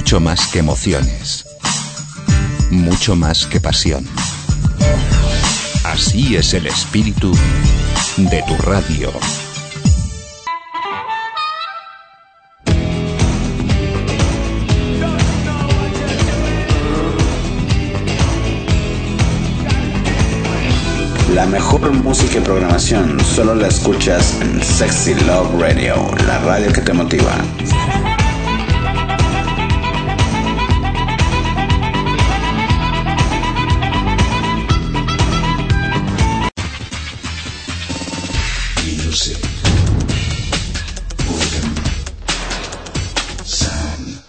mucho más que emociones, mucho más que pasión. Así es el espíritu de tu radio. La mejor música y programación solo la escuchas en Sexy Love Radio, la radio que te motiva. Music, organ, sound.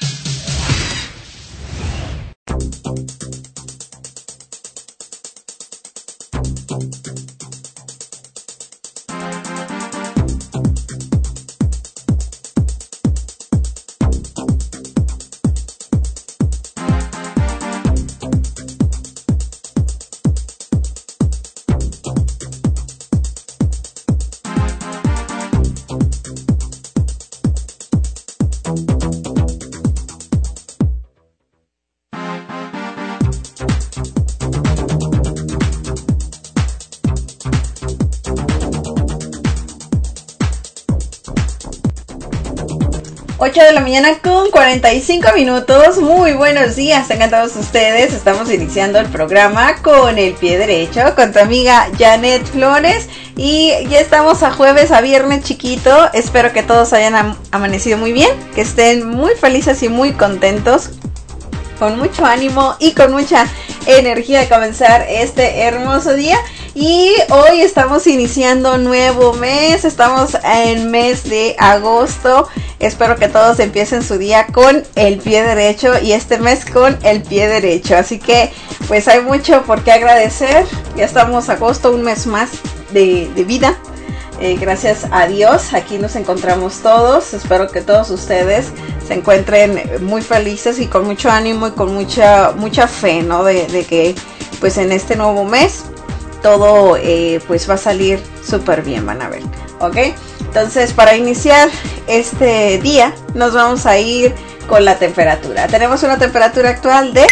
8 de la mañana con 45 minutos. Muy buenos días, tengan todos ustedes. Estamos iniciando el programa con el pie derecho, con tu amiga Janet Flores. Y ya estamos a jueves, a viernes chiquito. Espero que todos hayan amanecido muy bien, que estén muy felices y muy contentos, con mucho ánimo y con mucha energía de comenzar este hermoso día. Y hoy estamos iniciando nuevo mes, estamos en mes de agosto. Espero que todos empiecen su día con el pie derecho y este mes con el pie derecho. Así que pues hay mucho por qué agradecer. Ya estamos agosto, un mes más de vida. Gracias a Dios, aquí nos encontramos todos. Espero que todos ustedes se encuentren muy felices y con mucho ánimo y con mucha fe, ¿no? De que pues en este nuevo mes todo pues va a salir súper bien, van a ver, ¿ok? Entonces, para iniciar este día nos vamos a ir con la temperatura. Tenemos una temperatura actual de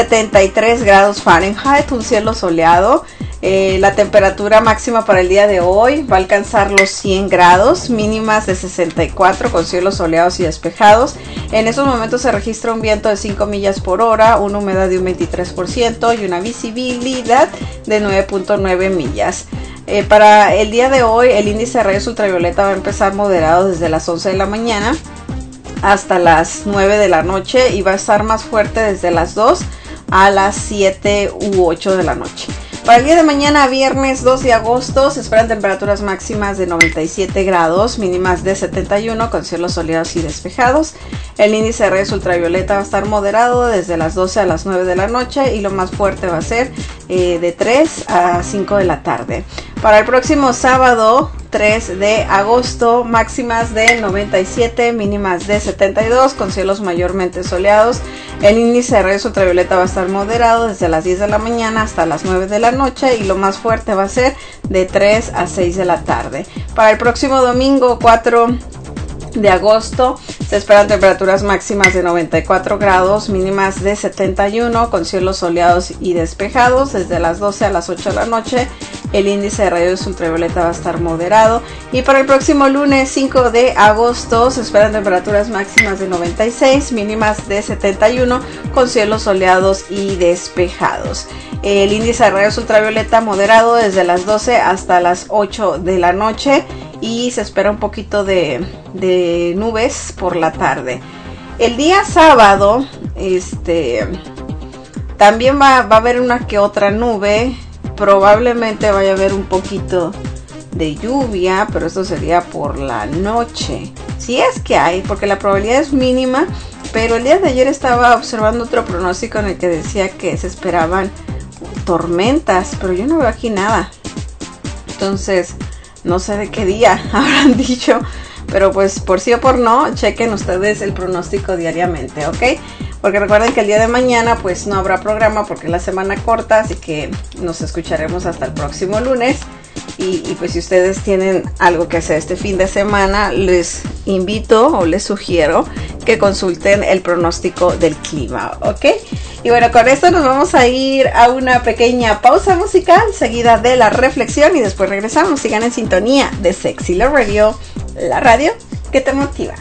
73 grados Fahrenheit, un cielo soleado. La temperatura máxima para el día de hoy va a alcanzar los 100 grados, mínimas de 64 con cielos soleados y despejados. En estos momentos se registra un viento de 5 millas por hora, una humedad de un 23% y una visibilidad de 9.9 millas. Para el día de hoy el índice de rayos ultravioleta va a empezar moderado desde las 11 de la mañana hasta las 9 de la noche y va a estar más fuerte desde las 2 a las 7 u 8 de la noche. Para el día de mañana, viernes 2 de agosto, se esperan temperaturas máximas de 97 grados, mínimas de 71 con cielos soleados y despejados. El índice de rayos ultravioleta va a estar moderado desde las 12 a las 9 de la noche y lo más fuerte va a ser de 3 a 5 de la tarde. Para el próximo sábado 3 de agosto, máximas de 97, mínimas de 72 con cielos mayormente soleados. El índice de rayos ultravioleta va a estar moderado desde las 10 de la mañana hasta las 9 de la noche y lo más fuerte va a ser de 3 a 6 de la tarde. Para el próximo domingo 4 de agosto se esperan temperaturas máximas de 94 grados, mínimas de 71 con cielos soleados y despejados desde las 12 a las 8 de la noche. El índice de rayos ultravioleta va a estar moderado. Y para el próximo lunes 5 de agosto se esperan temperaturas máximas de 96, mínimas de 71 con cielos soleados y despejados. El índice de rayos ultravioleta moderado desde las 12 hasta las 8 de la noche y se espera un poquito de nubes por la tarde. El día sábado también va a haber una que otra nube. Probablemente vaya a haber un poquito de lluvia, pero esto sería por la noche. Si es que hay, porque la probabilidad es mínima. Pero el día de ayer estaba observando otro pronóstico en el que decía que se esperaban tormentas, pero yo no veo aquí nada. Entonces, no sé de qué día habrán dicho, pero pues por sí o por no, chequen ustedes el pronóstico diariamente, ¿ok? Porque recuerden que el día de mañana pues no habrá programa porque es la semana corta, así que nos escucharemos hasta el próximo lunes. Y pues si ustedes tienen algo que hacer este fin de semana, les invito o les sugiero que consulten el pronóstico del clima, ¿ok? Y bueno, con esto nos vamos a ir a una pequeña pausa musical seguida de la reflexión y después regresamos. Sigan en sintonía de Sexy Love Radio, la radio que te motiva.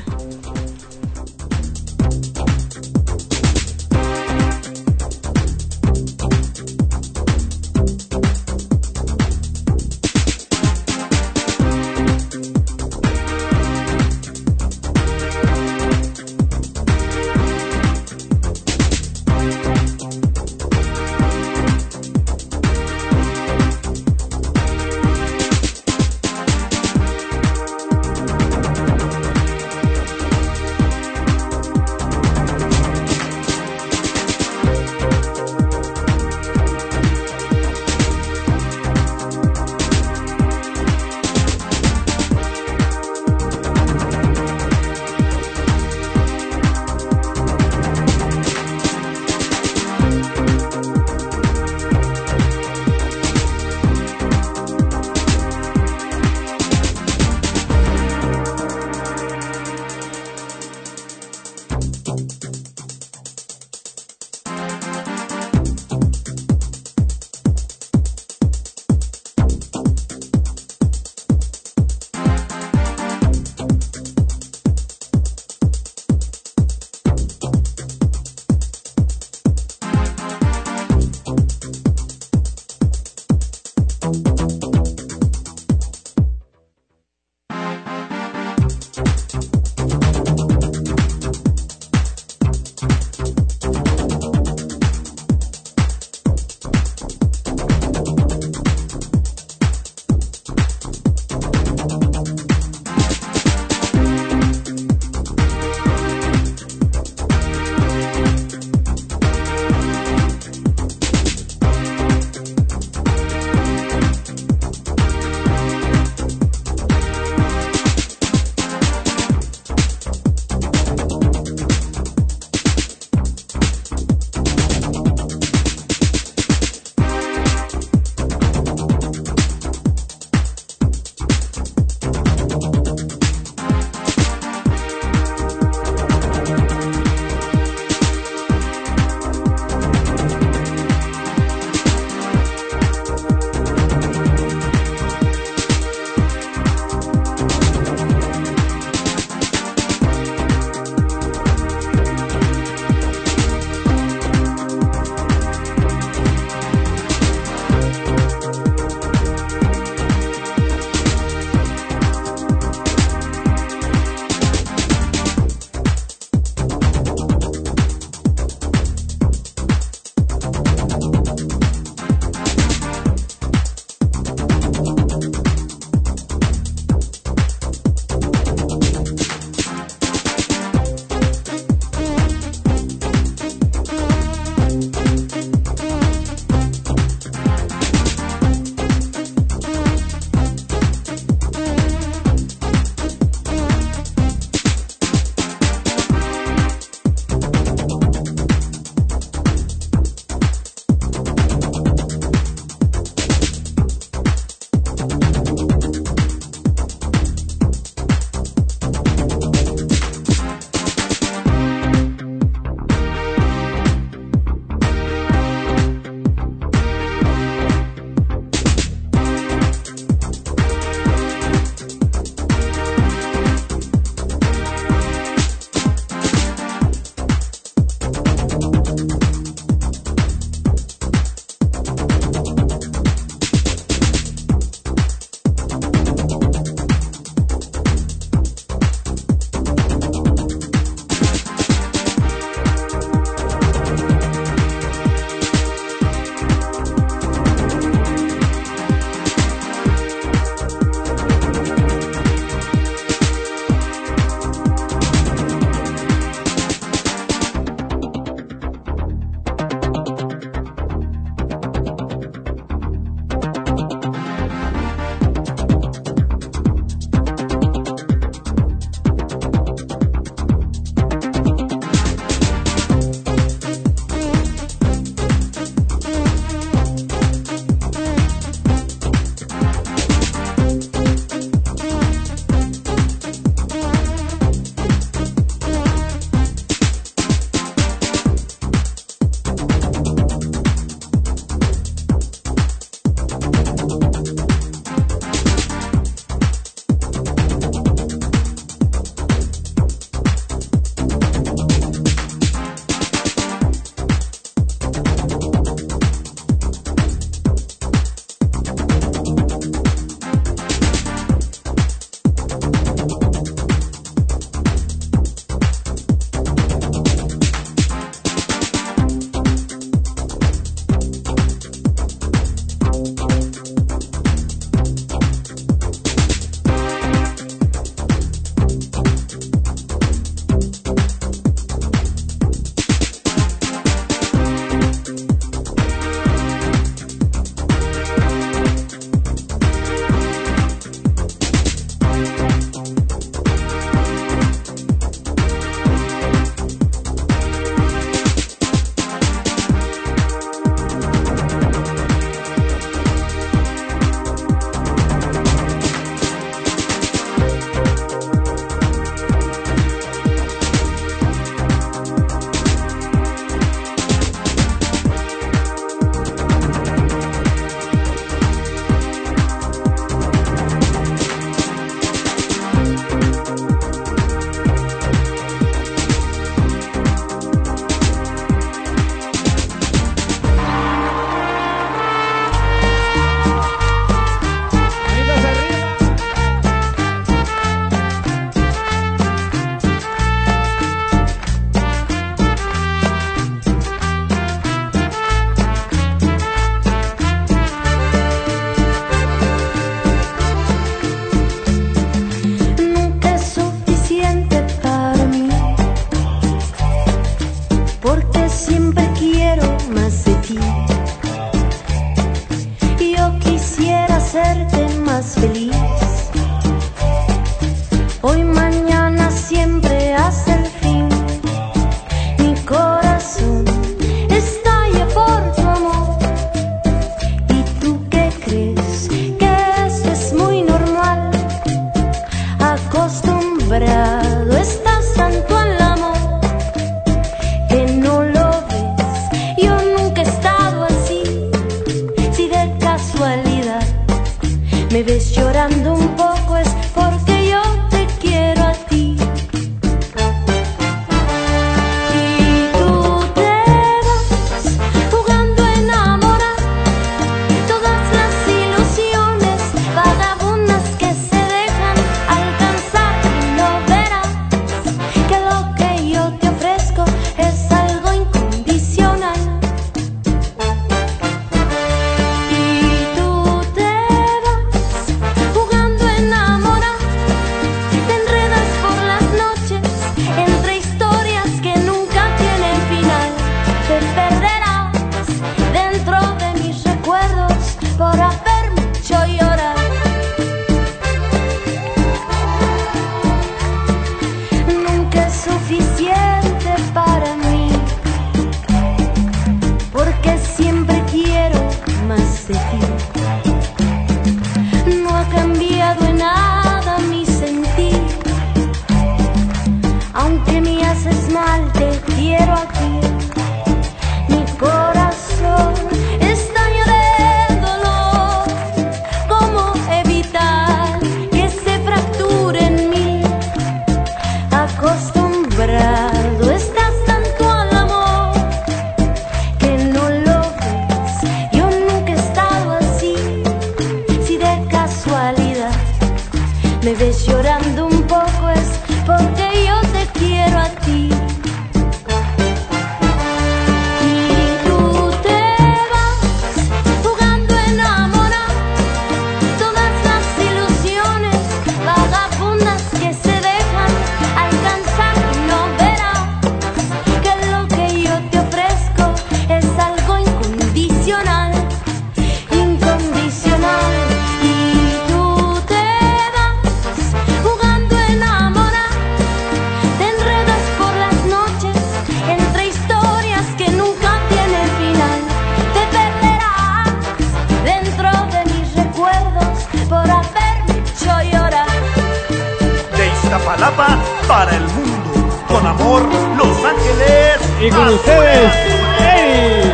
Los Ángeles. Y con ustedes, Eddie.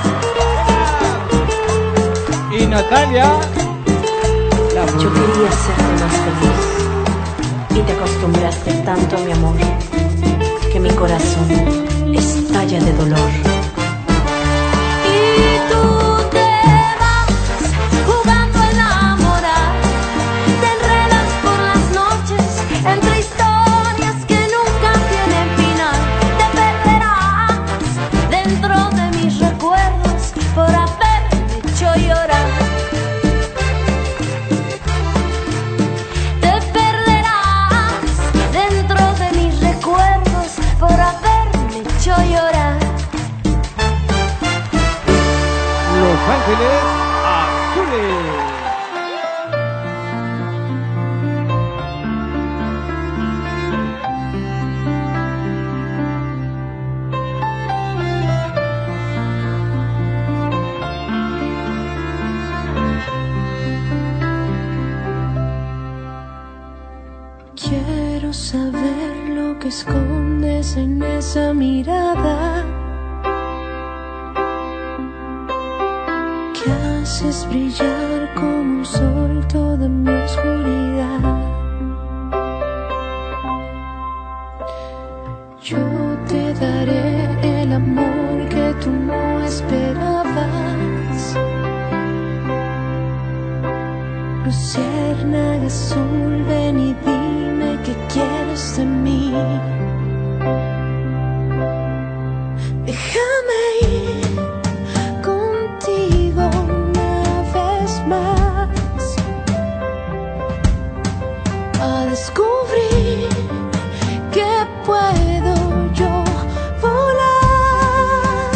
Y Natalia. Yo quería hacerte más feliz y te acostumbraste tanto a mi amor que mi corazón estalla de dolor. Y tú te vas jugando a enamorar, te enredas por las noches entre historias que nunca tienen final. Te perderás dentro de mis recuerdos por haberme hecho llorar. Por haberme hecho llorar. Los Ángeles Azules. Quiero saber lo que escondes en esa mirada que haces brillar como un sol toda mi oscuridad. Yo te daré el amor que tú no esperabas. Luciérnaga azul, ven y dime qué quieres de mí. Déjame ir contigo una vez más a descubrir que puedo yo volar.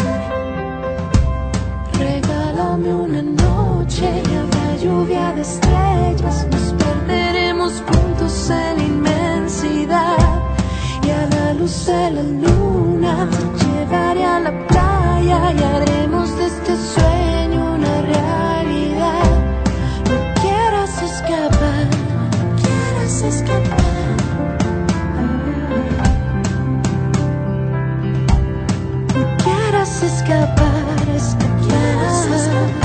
Regálame una noche y habrá lluvia de estrellas. Nos perderemos juntos en la inmensidad y a la luz de la luna llevaré a la playa y haremos de este sueño una realidad. No quieras escapar, no quieras escapar. No quieras escapar, escapar.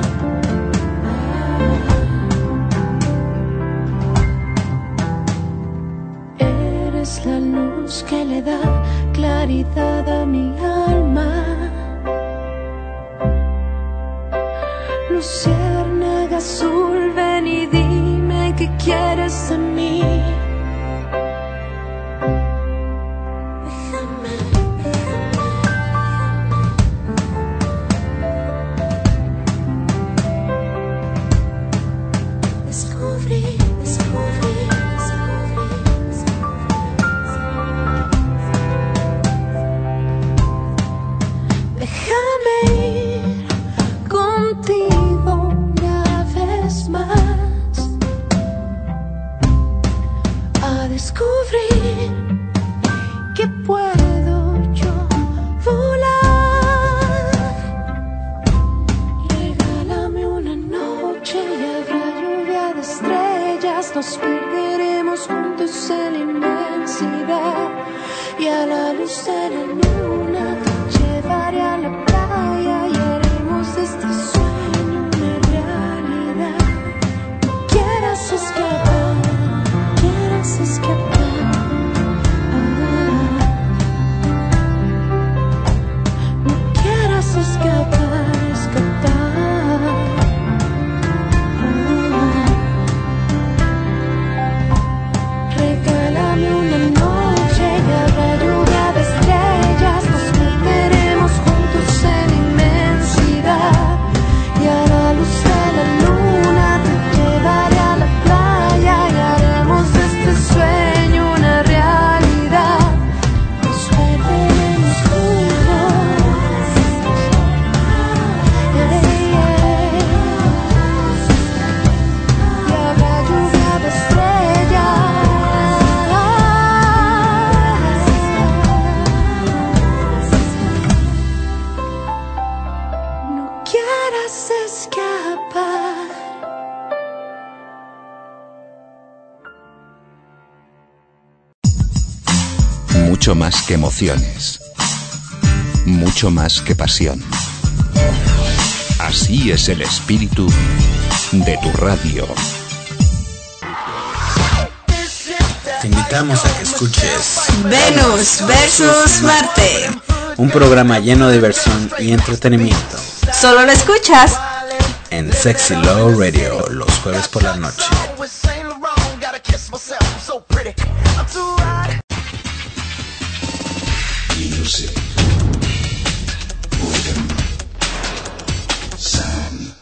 Eres la luz que le da claridad a mi alma. Luciérnaga azul, ven y dime qué quieres de mí. Nos perderemos juntos en la inmensidad y a la luz de la luna te llevaré a la playa y haremos de este sueño una realidad. No quieras escapar, no quieras escapar. No quieras escapar, escapar. Regálame una noche y habrá lluvia de estrellas. Nos Mucho más que emociones. Mucho más que pasión. Así es el espíritu de tu radio. Te invitamos a que escuches Venus versus Marte. un programa lleno de diversión y entretenimiento Solo lo escuchas en Sexy Love Radio los jueves por la noche. Music. Rhythm. Sound.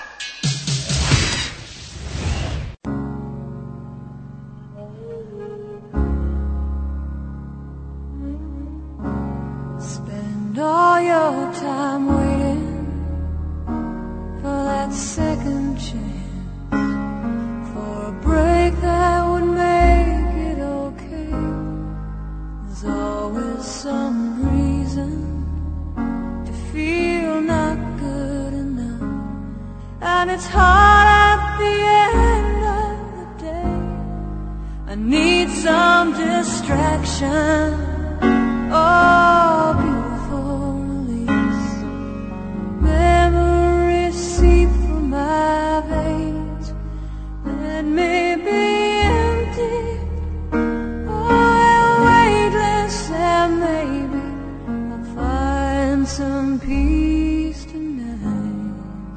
Spend all your time waiting for that second chance, for a break that would make it okay. There's always some reason to feel not good enough, and it's hard at the end of the day. I need some distraction. Oh, beautiful release. Memories seep from my veins. Let me be empty. Oh, weightless, and maybe I'll find some peace tonight.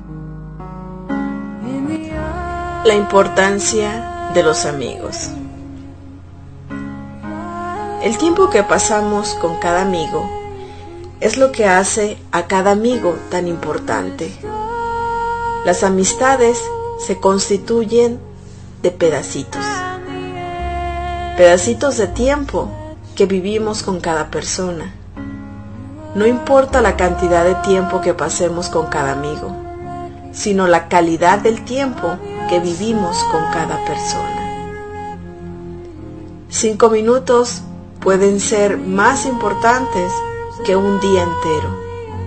In the La importancia de los amigos. El tiempo que pasamos con cada amigo es lo que hace a cada amigo tan importante. Las amistades se constituyen de pedacitos de tiempo que vivimos con cada persona. No importa la cantidad de tiempo que pasemos con cada amigo, sino la calidad del tiempo que vivimos con cada persona. 5 minutos pueden ser más importantes que un día entero.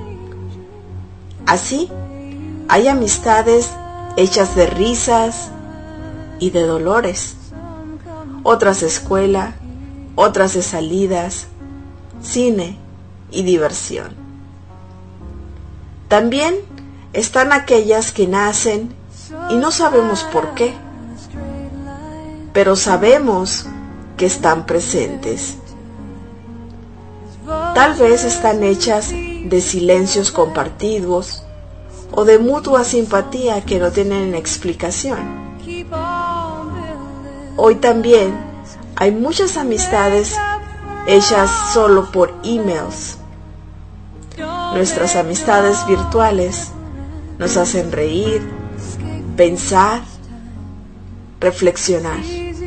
Así, hay amistades hechas de risas y de dolores, otras de escuela, otras de salidas, cine y diversión. También están aquellas que nacen y no sabemos por qué, pero sabemos que están presentes. Tal vez están hechas de silencios compartidos o de mutua simpatía que no tienen explicación. Hoy también hay muchas amistades hechas solo por emails. Nuestras amistades virtuales nos hacen reír, pensar, reflexionar.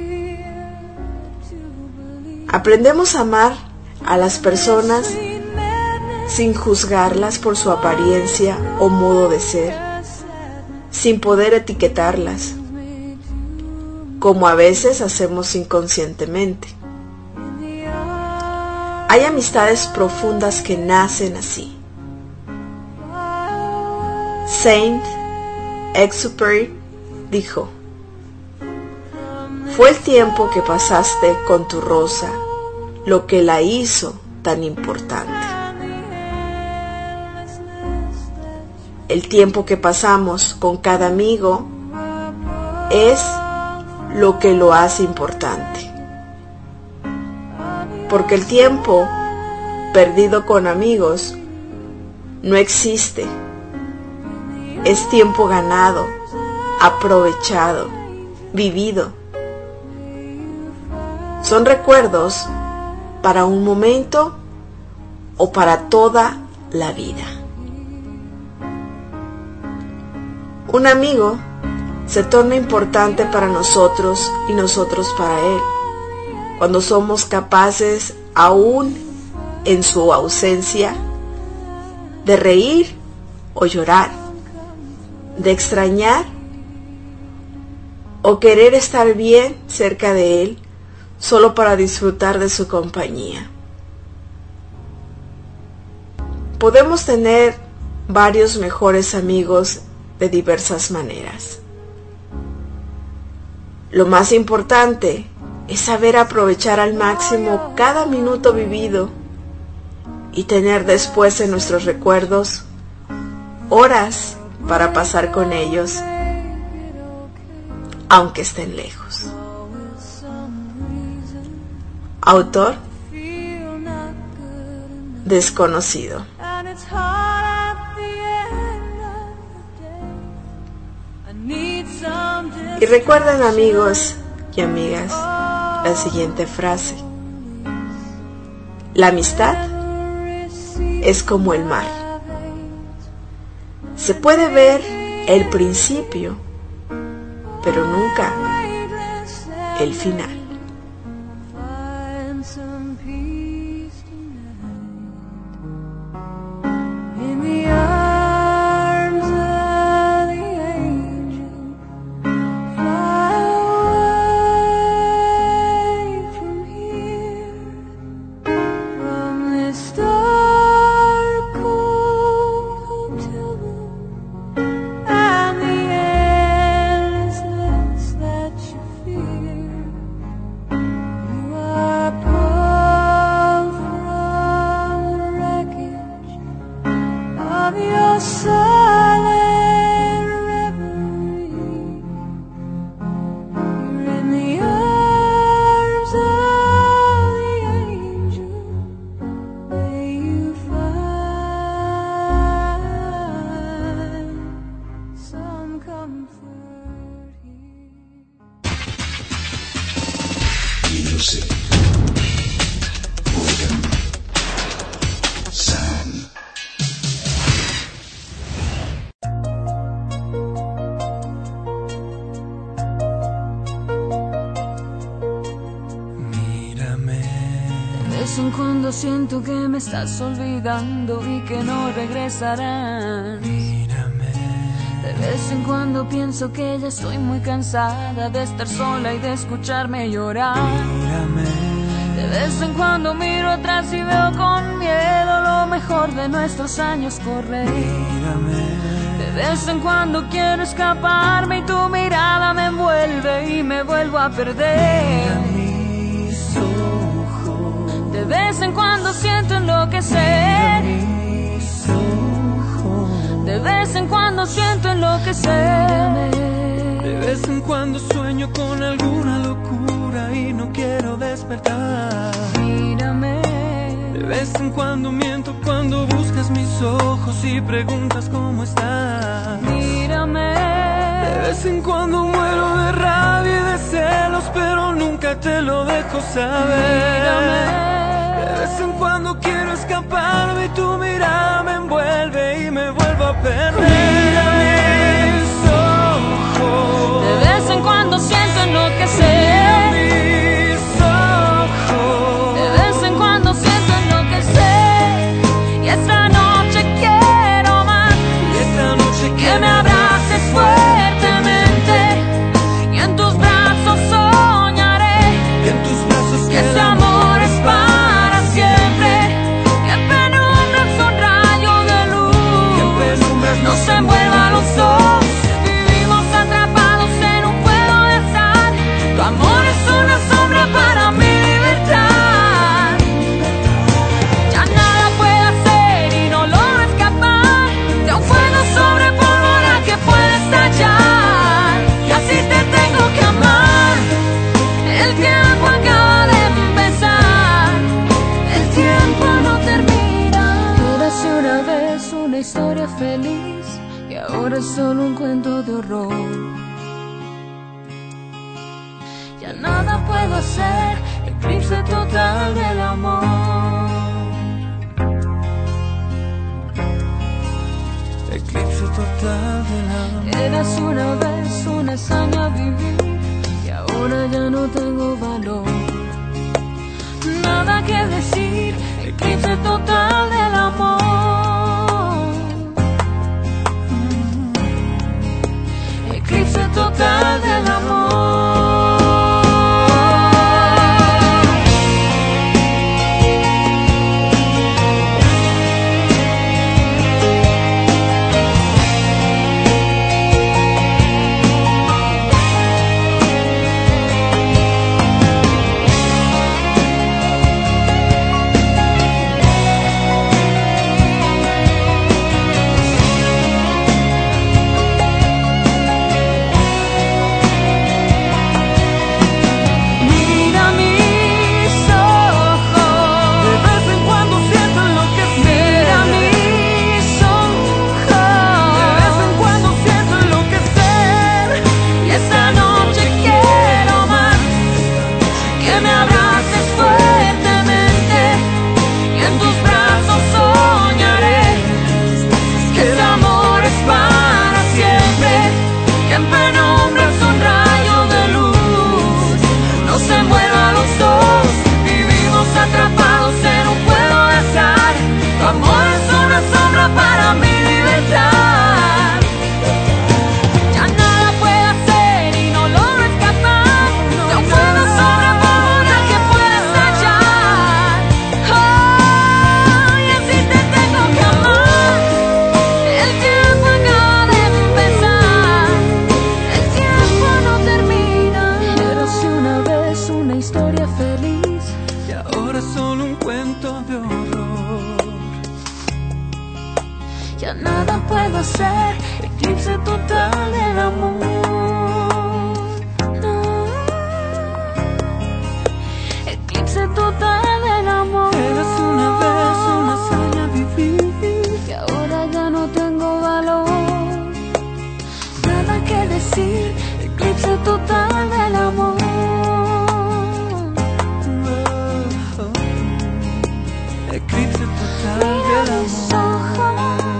Aprendemos a amar a las personas sin juzgarlas por su apariencia o modo de ser, sin poder etiquetarlas, como a veces hacemos inconscientemente. Hay amistades profundas que nacen así. Saint-Exupéry dijo: fue el tiempo que pasaste con tu rosa lo que la hizo tan importante. El tiempo que pasamos con cada amigo es lo que lo hace importante. Porque el tiempo perdido con amigos no existe. Es tiempo ganado, aprovechado, vivido. Son recuerdos para un momento o para toda la vida. Un amigo se torna importante para nosotros y nosotros para él, cuando somos capaces, aún en su ausencia, de reír o llorar, de extrañar o querer estar bien cerca de él, solo para disfrutar de su compañía. Podemos tener varios mejores amigos de diversas maneras. Lo más importante es saber aprovechar al máximo cada minuto vivido y tener después en nuestros recuerdos horas para pasar con ellos, aunque estén lejos. Autor desconocido. Y recuerden, amigos y amigas, la siguiente frase: la amistad es como el mar. Se puede ver el principio, pero nunca el final. Siento que me estás olvidando y que no regresarás. Mírame. De vez en cuando pienso que ya estoy muy cansada de estar sola y de escucharme llorar. Mírame. De vez en cuando miro atrás y veo con miedo lo mejor de nuestros años correr. Mírame. De vez en cuando quiero escaparme y tu mirada me envuelve y me vuelvo a perder. De vez en cuando siento enloquecer. De vez en cuando siento enloquecer. De vez en cuando sueño con alguna locura y no quiero despertar. Mírame. De vez en cuando miento cuando buscas mis ojos y preguntas cómo estás. Mírame. De vez en cuando muero de rabia y de celos, pero nunca te lo dejo saber. Mírame. De vez en cuando quiero escaparme y tu mirada me envuelve y me vuelvo a perder. Mira mis ojos. De vez en cuando siento enloquecer. Mira mis ojos. De vez en cuando siento enloquecer. Y esta noche quiero más. Y esta noche que me abraces fuertemente. Y en tus brazos soñaré. Y en tus brazos que ese amor es para siempre. Que en penumbras un rayo de luz no se envuelva los dos. Vivimos atrapados en un juego de azar. Tu amor es una sombra para mi libertad. Ya nada puedo hacer y no logro escapar de un fuego sobre pólvora que puede estallar. Y así te tengo que amar. El tiempo acaba de empezar. El tiempo no termina. Érase una vez una historia feliz y ahora es solo un cuento de horror. Ya nada puedo hacer. Eclipse total del amor. Eclipse total del amor. Eras una vez una hazaña vivir y ahora ya no tengo valor. Nada que decir, eclipse total del amor. Eclipse total del amor. ya nada puedo hacer. Eclipse total del amor. No. Eclipse total del amor. Eras una vez una hazaña vivir, y ahora ya no tengo valor. Nada que decir. Eclipse total del amor. eclipse total del amor.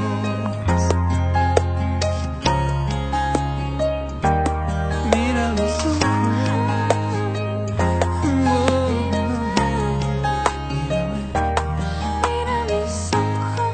Mira los ojos. Mira mis ojos.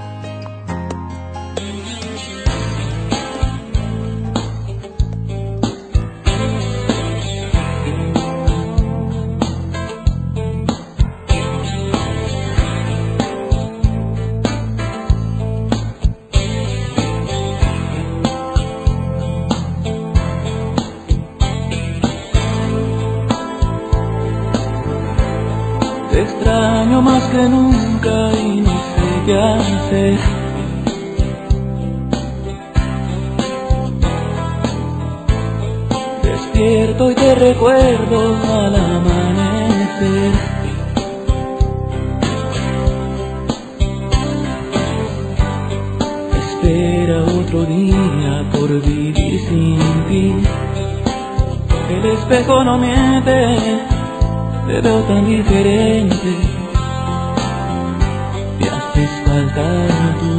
Te extraño más que nunca y no sé qué hacer. Despierto y te recuerdo al amanecer. Espera otro día por vivir sin ti. El espejo no miente, te veo tan diferente. Me haces falta tú.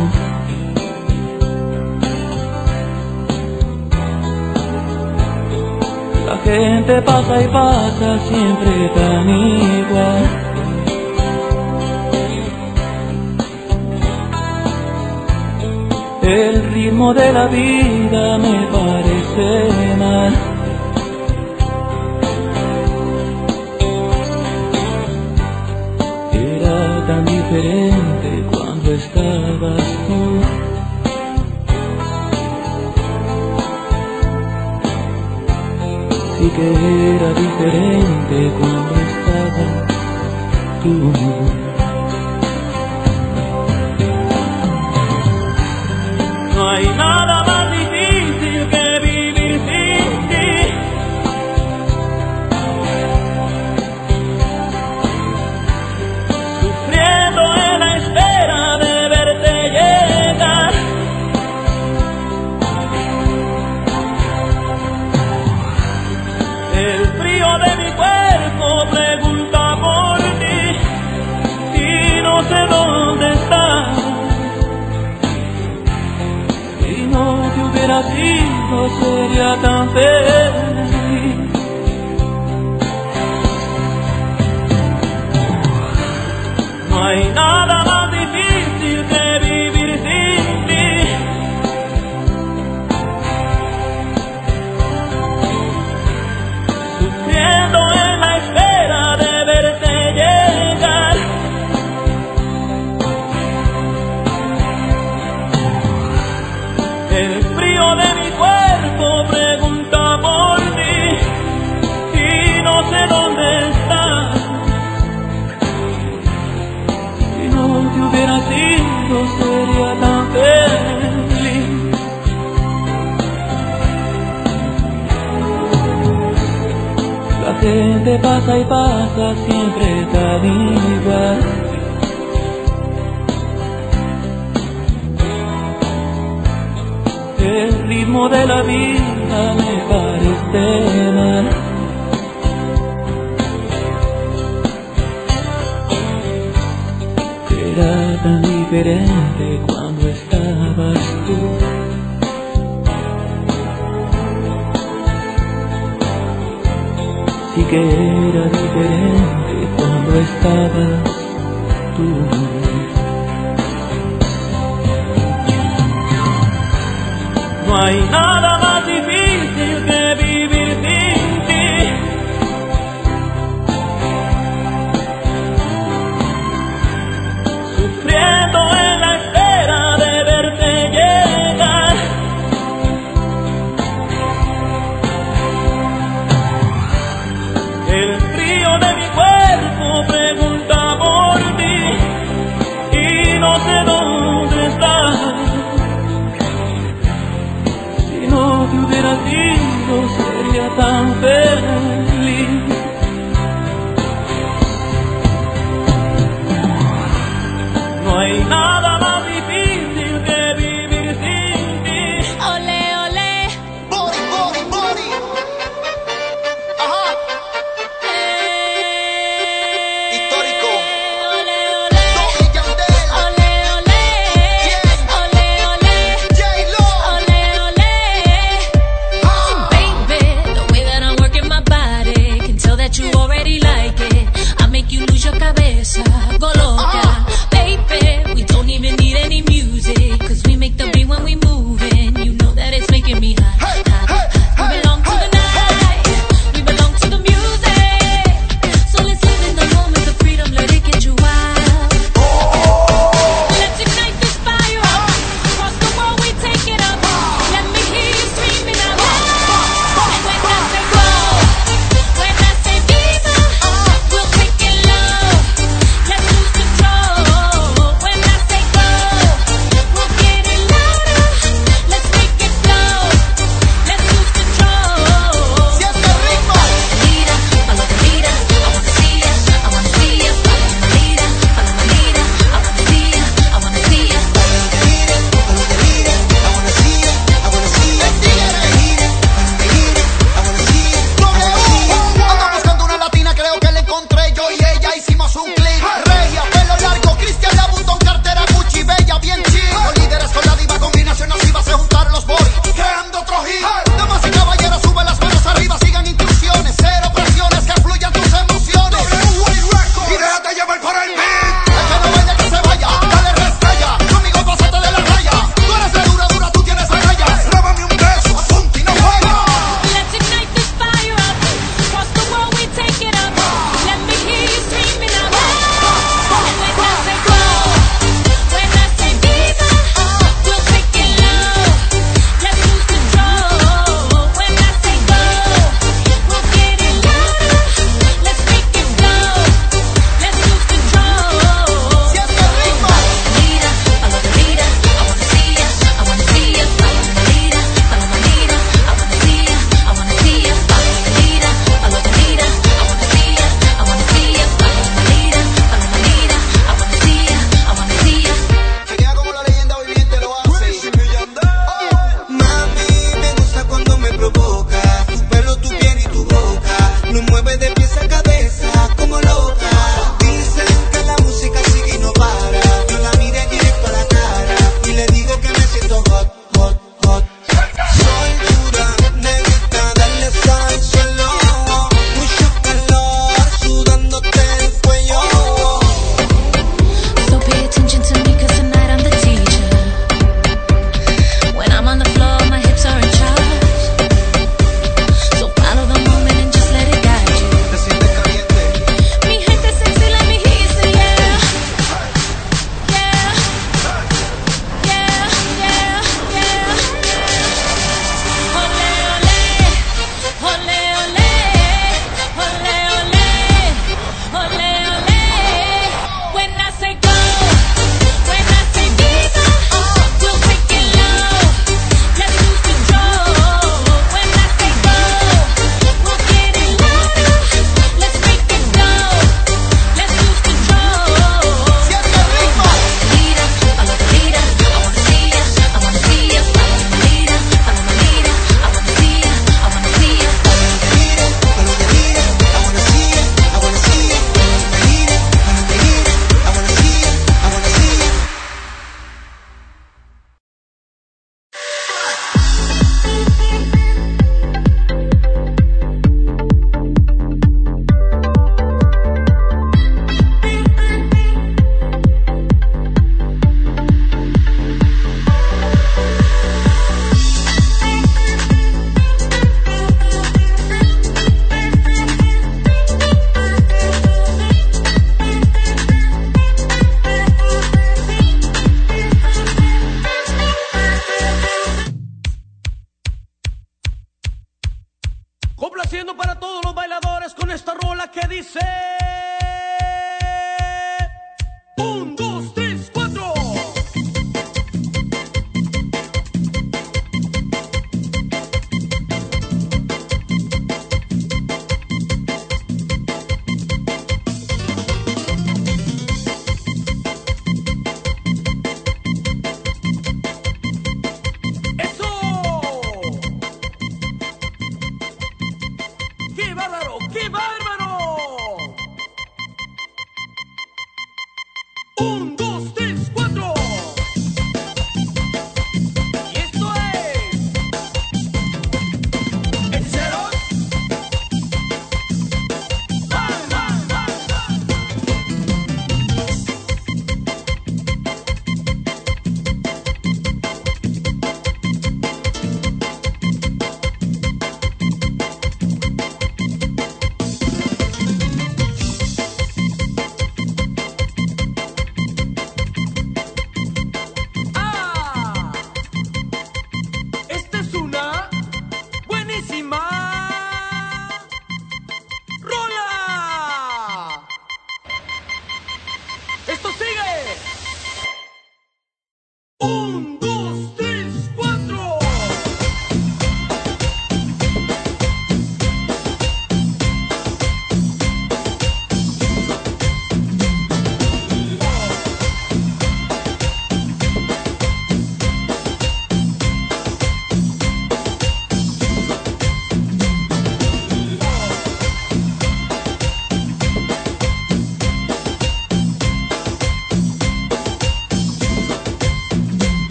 La gente pasa y pasa siempre tan igual. El ritmo de la vida me parece mal. Era tan diferente cuando estabas tú. Sí que era diferente cuando estabas tú. No hay nada más difícil que vivir sin ti. Sufriendo en la espera de verte llegar. El frío de mi cuerpo pregunta por ti y no sé dónde estás. Si no te hubiera sido sería tan feliz. No hay nada más difícil que vivir sin ti. Sufriendo en la espera de verte llegar. El frío de mi cuerpo pregunta por ti y no sé dónde estás. Si no te hubiera sido sería tan feliz. La gente pasa y pasa siempre tan igual. El ritmo de la vida me parece mal. Era tan diferente cuando estabas tú. Sí que era diferente cuando estabas tú. No hay nada más difícil que vivir sin ti. Sufriendo en la espera de verte llegar. El frío de mi cuerpo pregunta por ti y no sé dónde estás. tan feliz. No hay nada más difícil que vivir sin ti. Ole, ole. Body, body, body. Ajá. Histórico. Ole, ole. Don Yandel. Ole, ole. ¿Quién? Ole, ole. J-Lo. Ole, ole. Baby, the way that I'm working my body can tell that you already like it. I make you lose your cabeza, go loca. Baby, we don't even need any music, cause we make the beat when we move and you know that it's making me hot, hot, hot. We belong to the night, we belong to the music, so let's live in the moment of freedom, let it get you wild. Let's ignite this fire up, across the world we take it up. Let me hear you screaming out loud. And when I say go, when I say viva, we'll take it low. Let's lose control. When I say go, we'll get it louder. Let's make it flow. Let's lose control. Siente el ritmo. Mira, follow the leader. I wanna see ya. I wanna see ya. Follow the leader. Follow the leader. I wanna see ya. I wanna see ya. Follow the leader. Follow the leader. I wanna see ya. I wanna see ya. Follow the leader. Follow the leader. I wanna see ya. Ando buscando una latina, creo que la encontré. Yo y ella hicimos un clic. Regia, pelo largo, Cristian Louboutin, cartera Gucci, bella, bien chill. Los líderes con la diva, combinación así va a juntar los boys, creando otro hit. Damas y caballeros, sube las manos arriba, sigan instrucciones, cero presiones, que fluyan tus emociones. Y déjate llevar por el beat. El que no vaya, que se vaya, dale restrella. Conmigo pásate de la raya. Tú eres de dura, dura, tú tienes agallas. Rábame un beso, apunta y no falla. Let's ignite this fire up. Across the world we take it up. Let me hear you screaming out loud. And when I say go, when I say viva, we'll take it low. Let's lose control. When I say go, we'll get it louder. Let's make it flow. Let's lose control. Siente el ritmo. Leader, follow the leader. I wanna see ya. I wanna see ya. Follow the leader. Follow my leader. I wanna see ya. I wanna see ya. Follow the leader. Follow the leader. I wanna see ya. I wanna see ya. Follow my leader. Follow my leader. I wanna see ya. I wanna see ya. Chequea como la leyenda viviente lo hace. Mami, me gusta cuando me provocas. Tu pelo, tu piel y tu boca lo mueve de pies a cabeza como loca. Dicen que la música sigue y no para. Yo la miré directo a la cara y le digo que me siento hot, hot, hot. Soy dura, negrita, dale sal, suelo. Mucho calor, sudándote el cuello. So pay attention to me, cause tonight I'm the teacher. When I'm on the floor, my hips are in charge. So follow the moment and just let it guide you. Te sientes caliente. Mi gente sexy, let me hear you say yeah. Yeah. Yeah, yeah, yeah. Ole, ole. Ole, ole. Ole, ole. Ole, ole. When I say go, when I say viva, we'll take it low. Let's lose control. When I say go, we'll get it louder. Let's make it flow. Let's lose control. Siente el ritmo. Leader, follow the leader. I wanna see ya. I wanna see ya. Follow my leader. Follow my leader. I wanna see ya. I wanna see ya. Follow the leader. Follow the leader. I wanna see ya. I wanna see ya. Follow the leader. Follow the leader. I wanna see ya. I wanna see ya. Complaciendo para todos los bailadores con esta rola que dice 1, 2, 3, 4.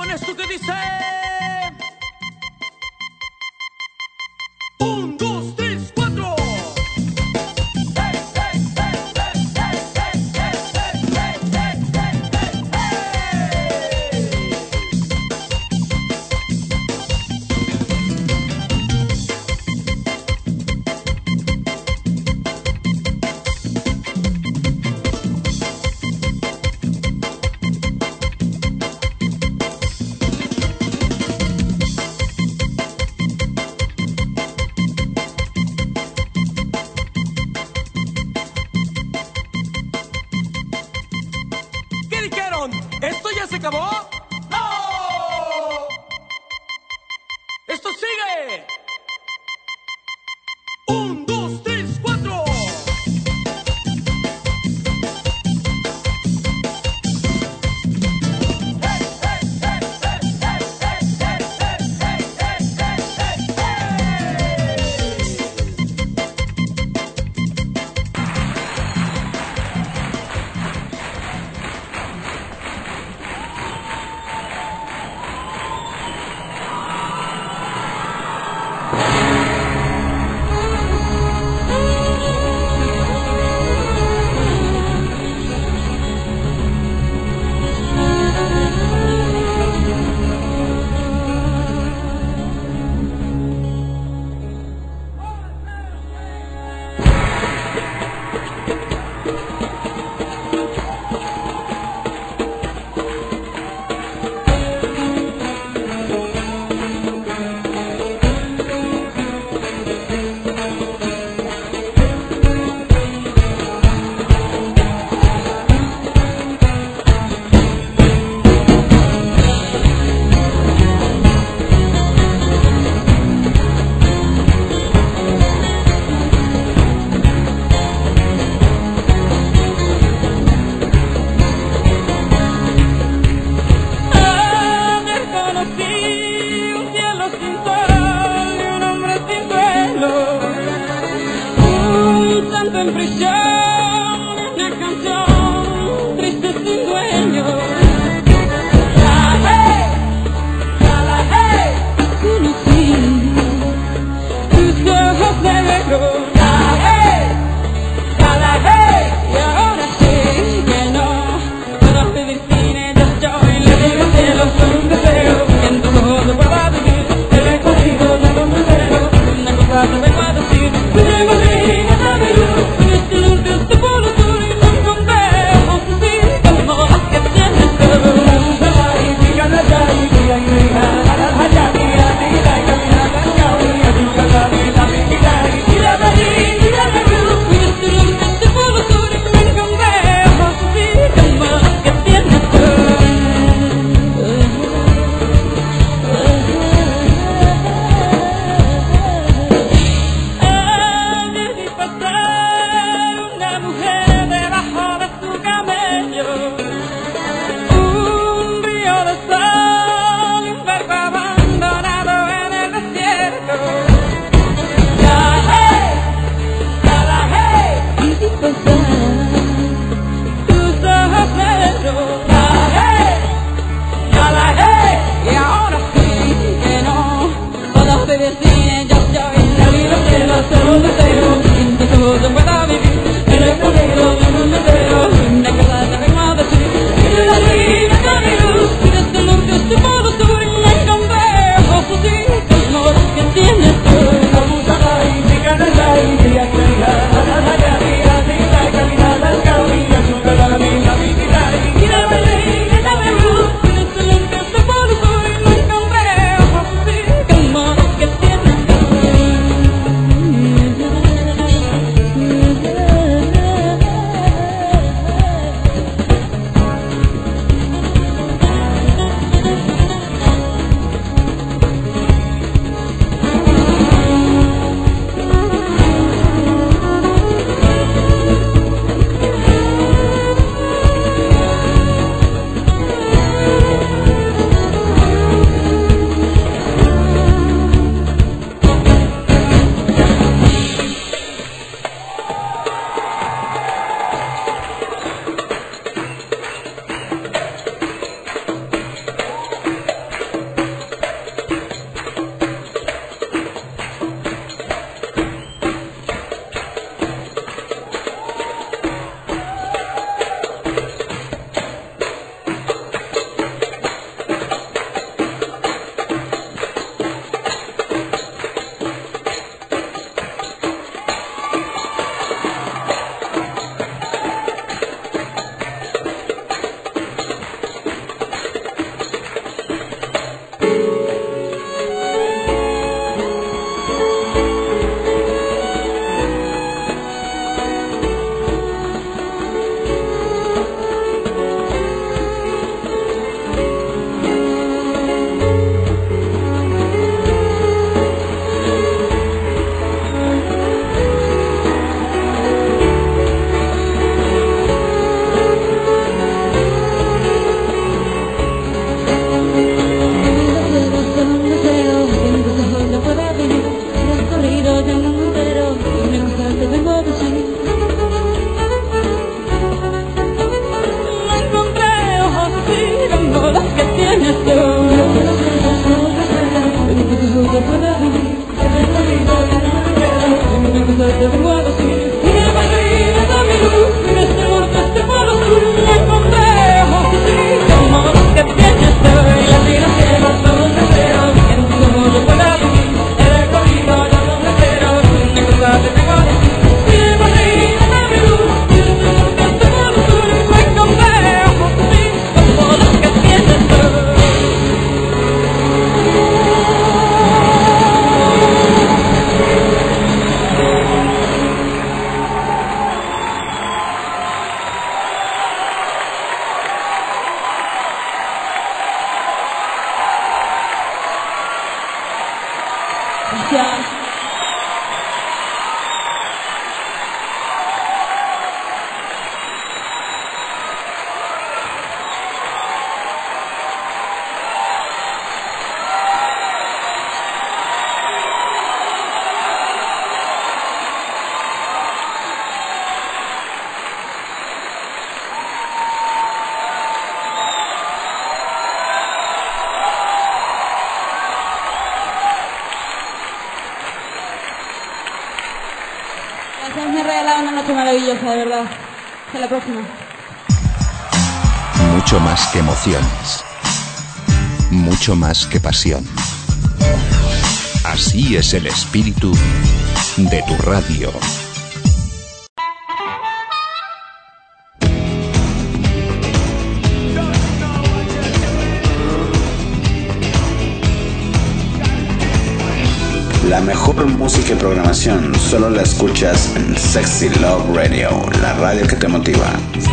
con esto que dice. 1, 2, 3, 4. Gracias. Me regalaron una noche maravillosa, de verdad. Hasta la próxima. Mucho más que emociones. Mucho más que pasión. Así es el espíritu de tu radio. La mejor música y programación solo la escuchas en Sexy Love Radio, la radio que te motiva.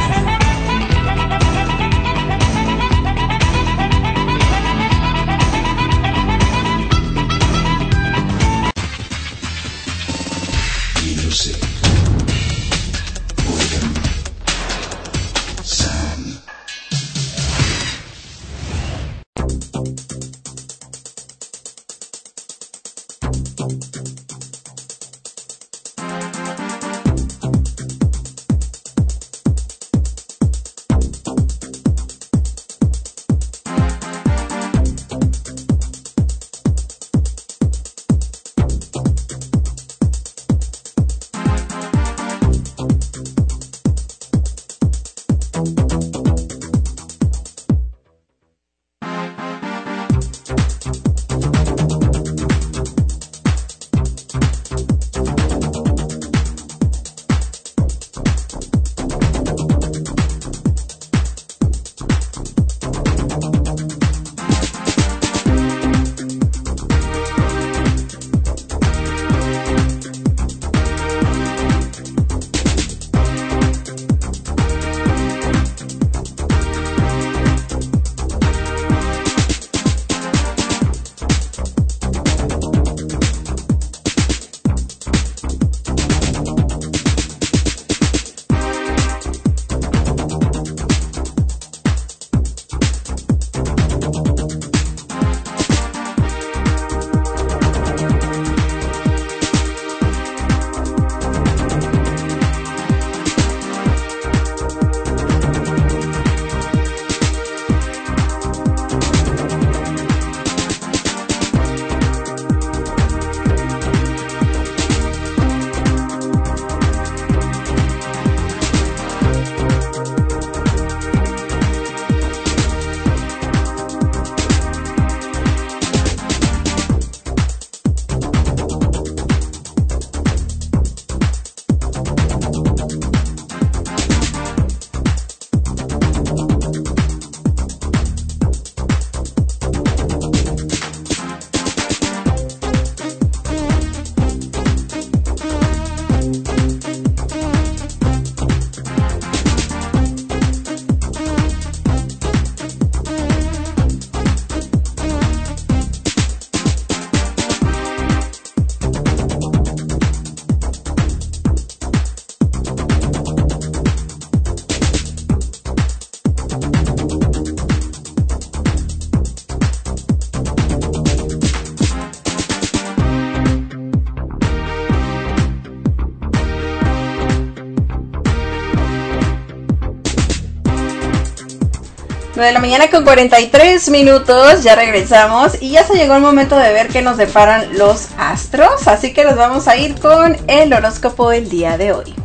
De la mañana con 43 minutos, ya regresamos y ya se llegó el momento de ver qué nos deparan los astros, así que nos vamos a ir con el horóscopo del día de hoy.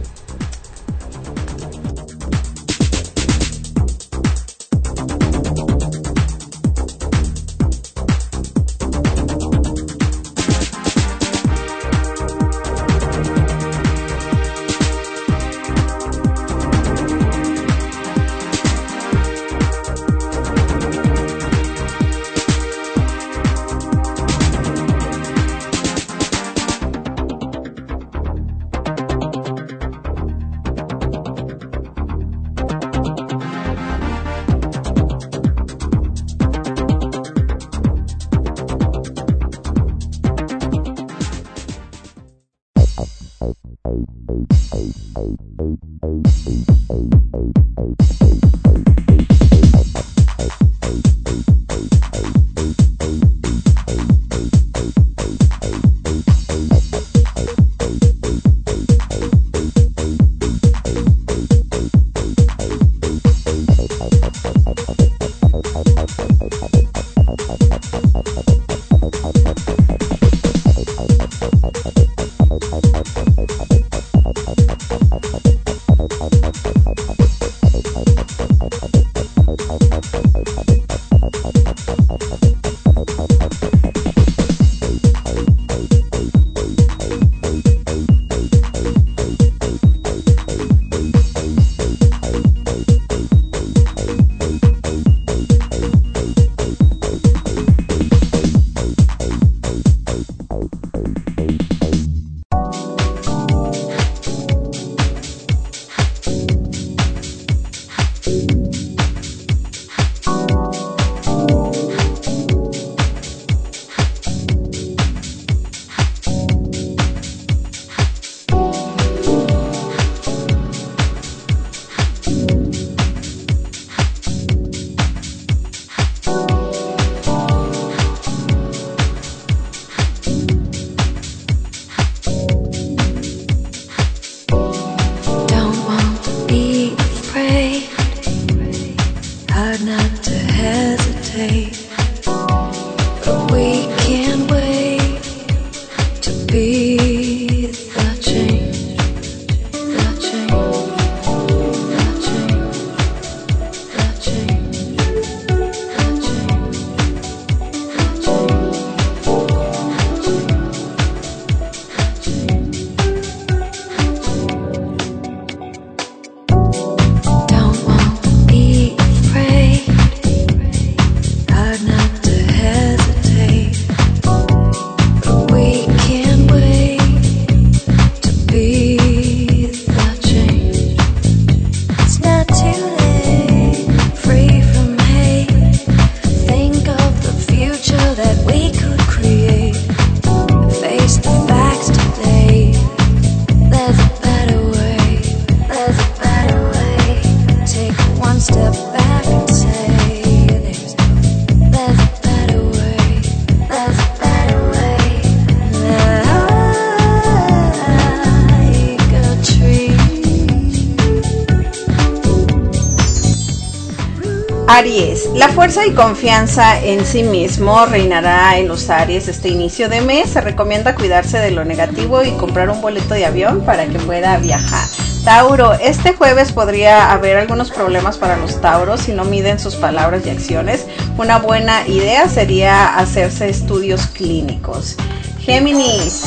Aries, la fuerza y confianza en sí mismo reinará en los Aries este inicio de mes. Se recomienda cuidarse de lo negativo y comprar un boleto de avión para que pueda viajar. Tauro, este jueves podría haber algunos problemas para los Tauros si no miden sus palabras y acciones. Una buena idea sería hacerse estudios clínicos. Géminis,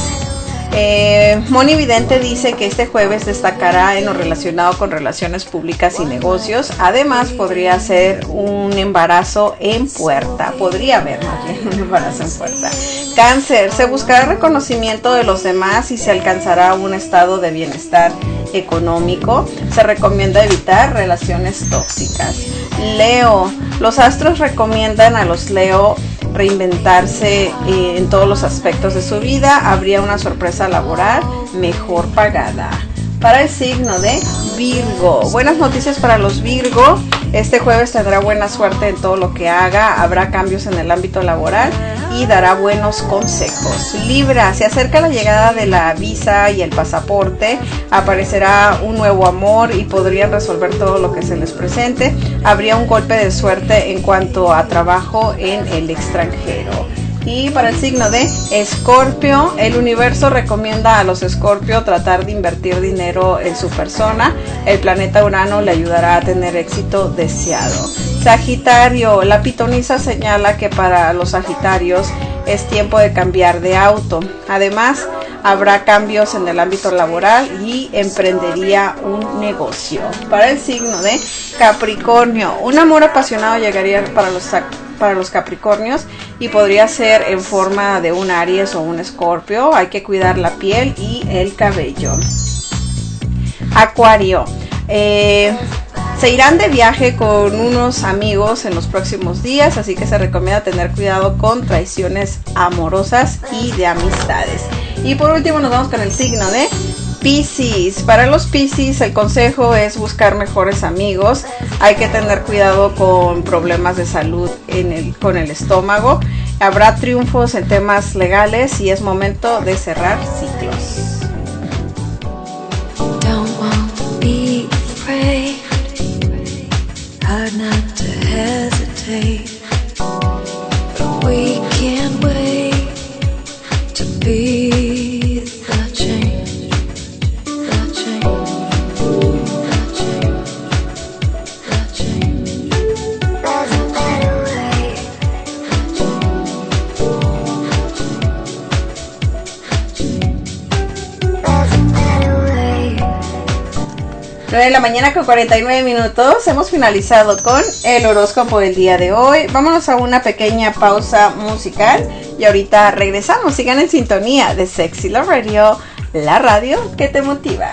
Moni Vidente dice que este jueves destacará en lo relacionado con relaciones públicas y negocios. Además, podría ser un embarazo en puerta. Podría haber más bien un embarazo en puerta. Cáncer, se buscará reconocimiento de los demás y se alcanzará un estado de bienestar económico. Se recomienda evitar relaciones tóxicas. Leo, los astros recomiendan a los Leo reinventarse en todos los aspectos de su vida. Habría una sorpresa laboral mejor pagada. Para el signo de Virgo, buenas noticias para los Virgo. Este jueves tendrá buena suerte en todo lo que haga. Habrá cambios en el ámbito laboral y dará buenos consejos. Libra, se acerca la llegada de la visa y el pasaporte. Aparecerá un nuevo amor y podrían resolver todo lo que se les presente. Habría un golpe de suerte en cuanto a trabajo en el extranjero. Y para el signo de Escorpio, el universo recomienda a los Escorpio tratar de invertir dinero en su persona. El planeta Urano le ayudará a tener éxito deseado. Sagitario, la pitonisa señala que para los Sagitarios es tiempo de cambiar de auto. Además, habrá cambios en el ámbito laboral y emprendería un negocio. Para el signo de Capricornio, un amor apasionado llegaría para los Capricornios y podría ser en forma de un Aries o un Escorpio. Hay que cuidar la piel y el cabello. Acuario, se irán de viaje con unos amigos en los próximos días, así que se recomienda tener cuidado con traiciones amorosas y de amistades. Y por último nos vamos con el signo de Piscis. Para los Piscis el consejo es buscar mejores amigos. Hay que tener cuidado con problemas de salud con el estómago. Habrá triunfos en temas legales y es momento de cerrar ciclos. Don't want to be afraid. Hard not to hesitate. But we can't wait to be the change. The change. The change. The change. There's a better way. There's a better way. 9 de la mañana con 49 minutos. Hemos finalizado con el horóscopo del día de hoy. Vámonos a una pequeña pausa musical y ahorita regresamos. Sigan en sintonía de Sexy Love Radio, la radio que te motiva.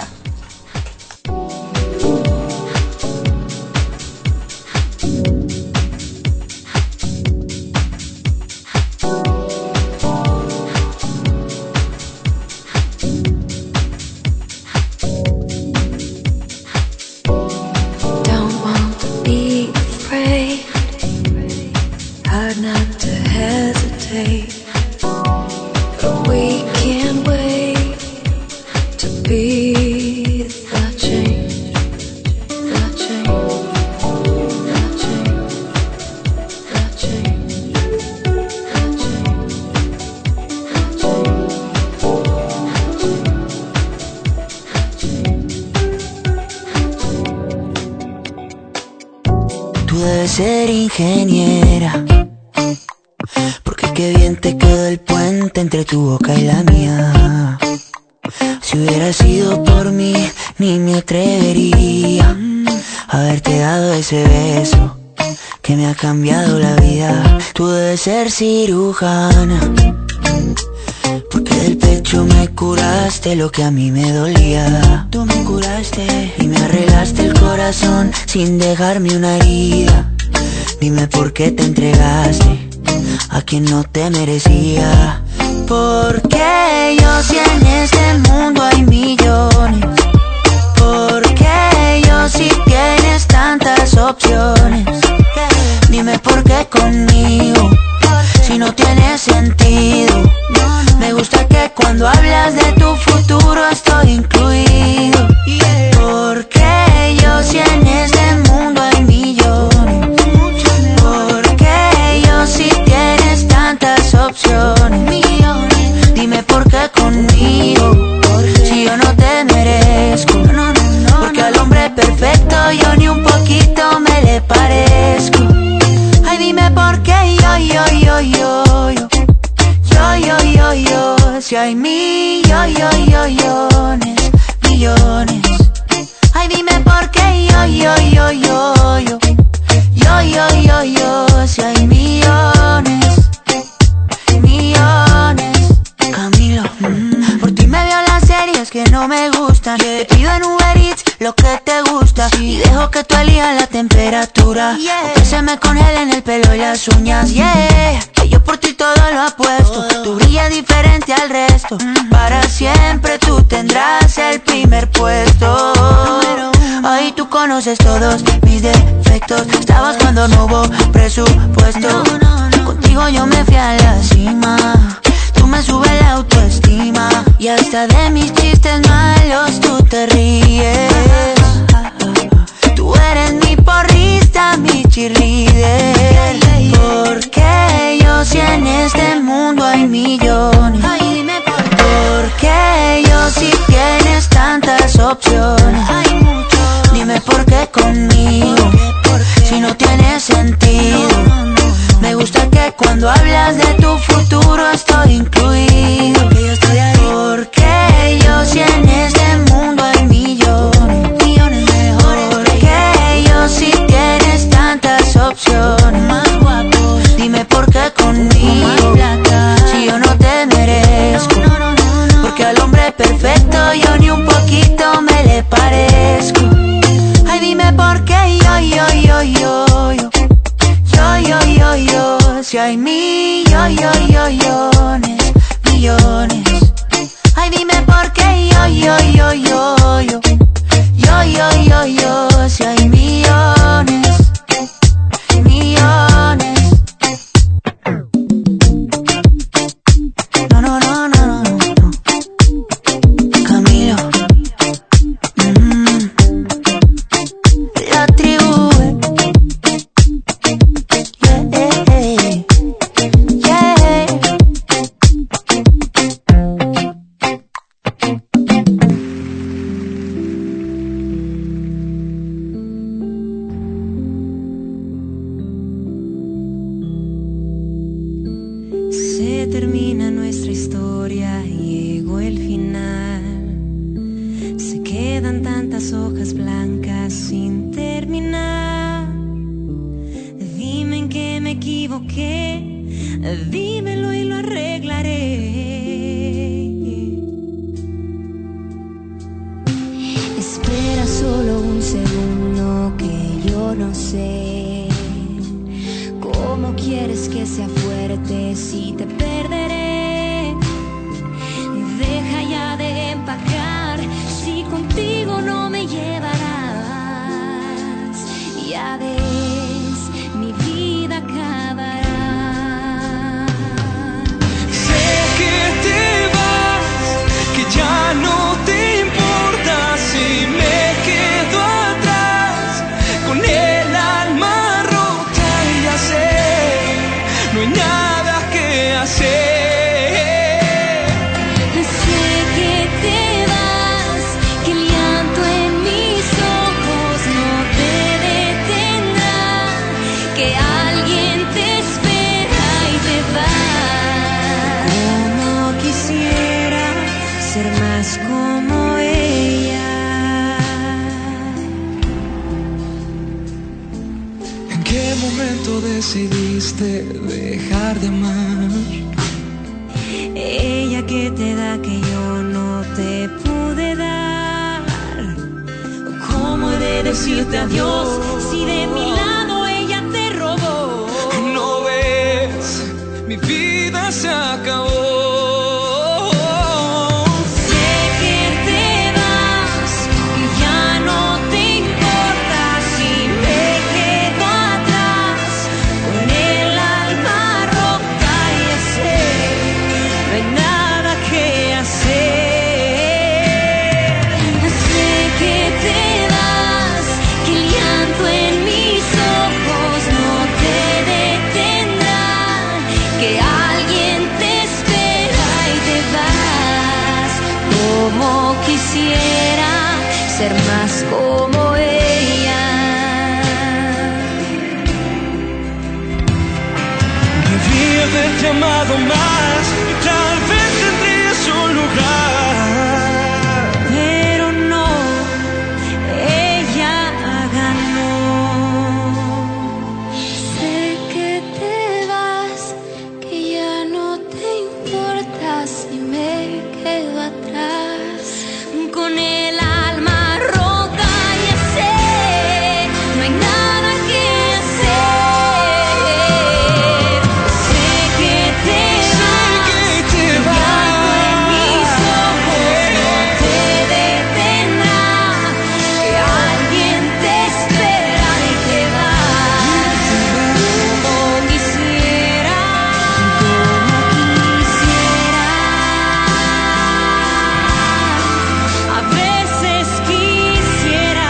Don't want to be afraid. Hard not to hesitate. But we can't wait to be the change. The change. The change. The change. Tú debes ser ingeniera, porque qué bien te quedó el puente entre tu boca y la mía. Si hubiera sido por mí, ni me atrevería a haberte dado ese beso que me ha cambiado la vida. Tú debes ser cirujana, porque del pecho me curaste lo que a mí me dolía. Tú me curaste y me arreglaste el corazón sin dejarme una herida. Dime por qué te entregaste a quien no te merecía. Porque yo si en este mundo hay millones. Porque yo si tienes tantas opciones. Dime por qué conmigo, si no tiene sentido. Me gusta que cuando hablas de tu futuro estoy incluido. Porque yo si en este mundo hay millones. Porque yo si tienes tantas opciones. Dime por qué conmigo, si yo no te merezco. Porque al hombre perfecto yo ni un poquito me le parezco. Ay, dime por qué yo. Si hay millones. Ay, dime por qué yo. Si hay millones. Camilo, por ti me veo las series que no me gustan. Te pido en Uber Eats lo que te gusta y dejo que tú elijas la temperatura, o que se me congelen el pelo y las uñas. Que yo por ti todo lo apuesto. Tú brillas diferente al resto. Para siempre tú tendrás el primer puesto. Ay, tú conoces todos mis defectos. Estabas cuando no hubo presupuesto. Contigo yo me fui a la cima. Tú me subes la autoestima. Y hasta de mis chistes malos tú te ríes. Tú eres mi porrista, mi cheerleader. Porque yo si en este mundo hay millones. Porque yo si tienes tantas opciones. Dime por qué conmigo, si no tiene sentido. Me gusta que cuando hablas de tu futuro estoy incluido. Porque yo si en este mundo hay millones mejores. Porque yo si tienes tantas opciones. Dime por qué conmigo, si yo no te merezco. Porque al hombre perfecto yo ni un poquito me le parezco. Ay, dime por qué yo. Si hay millones. Ay, dime por qué yo. se termina nuestra historia, llegó el final. Se quedan tantas hojas blancas sin terminar. Dime en qué me equivoqué, dímelo y lo arreglaré. Espera solo un segundo que yo no sé cómo quieres que sea fuerte si te perderé. Deja ya de empacar, si contigo no me llevarás. Ya ves, mi vida acabará. Sé que te vas, que ya no te importa si me quedo atrás con el alma rota. Ya sé, no hay nada que hacer. Sé que te vas, que el llanto en mis ojos no te detendrá, que alguien te espera y te vas. Como quisiera ser más como ella. ¿En qué momento decidiste dejar de amar? Ella que te da que yo no te pude dar. ¿Cómo he de decirte adiós si de mi lado ella te robó? No ves, mi vida se acabó. Sé que te vas, que ya no te importa si me quedo atrás con el alma rota. Ya sé, no hay nada que hacer. Sé que te vas, que el llanto en mis ojos no te detendrá, que alguien te espera y te vas. Como quisiera ser más como ella. Debí haberte amado más y tal vez tendrías un lugar. Pero no, ella ganó. Sé que te vas, que ya no te importa si me quedo atrás con el alma rota. Ya sé, no hay nada que hacer. Sé que te vas, que el llanto en mis ojos no te detendrá, que alguien te espera y te vas. Como quisiera, a veces quisiera,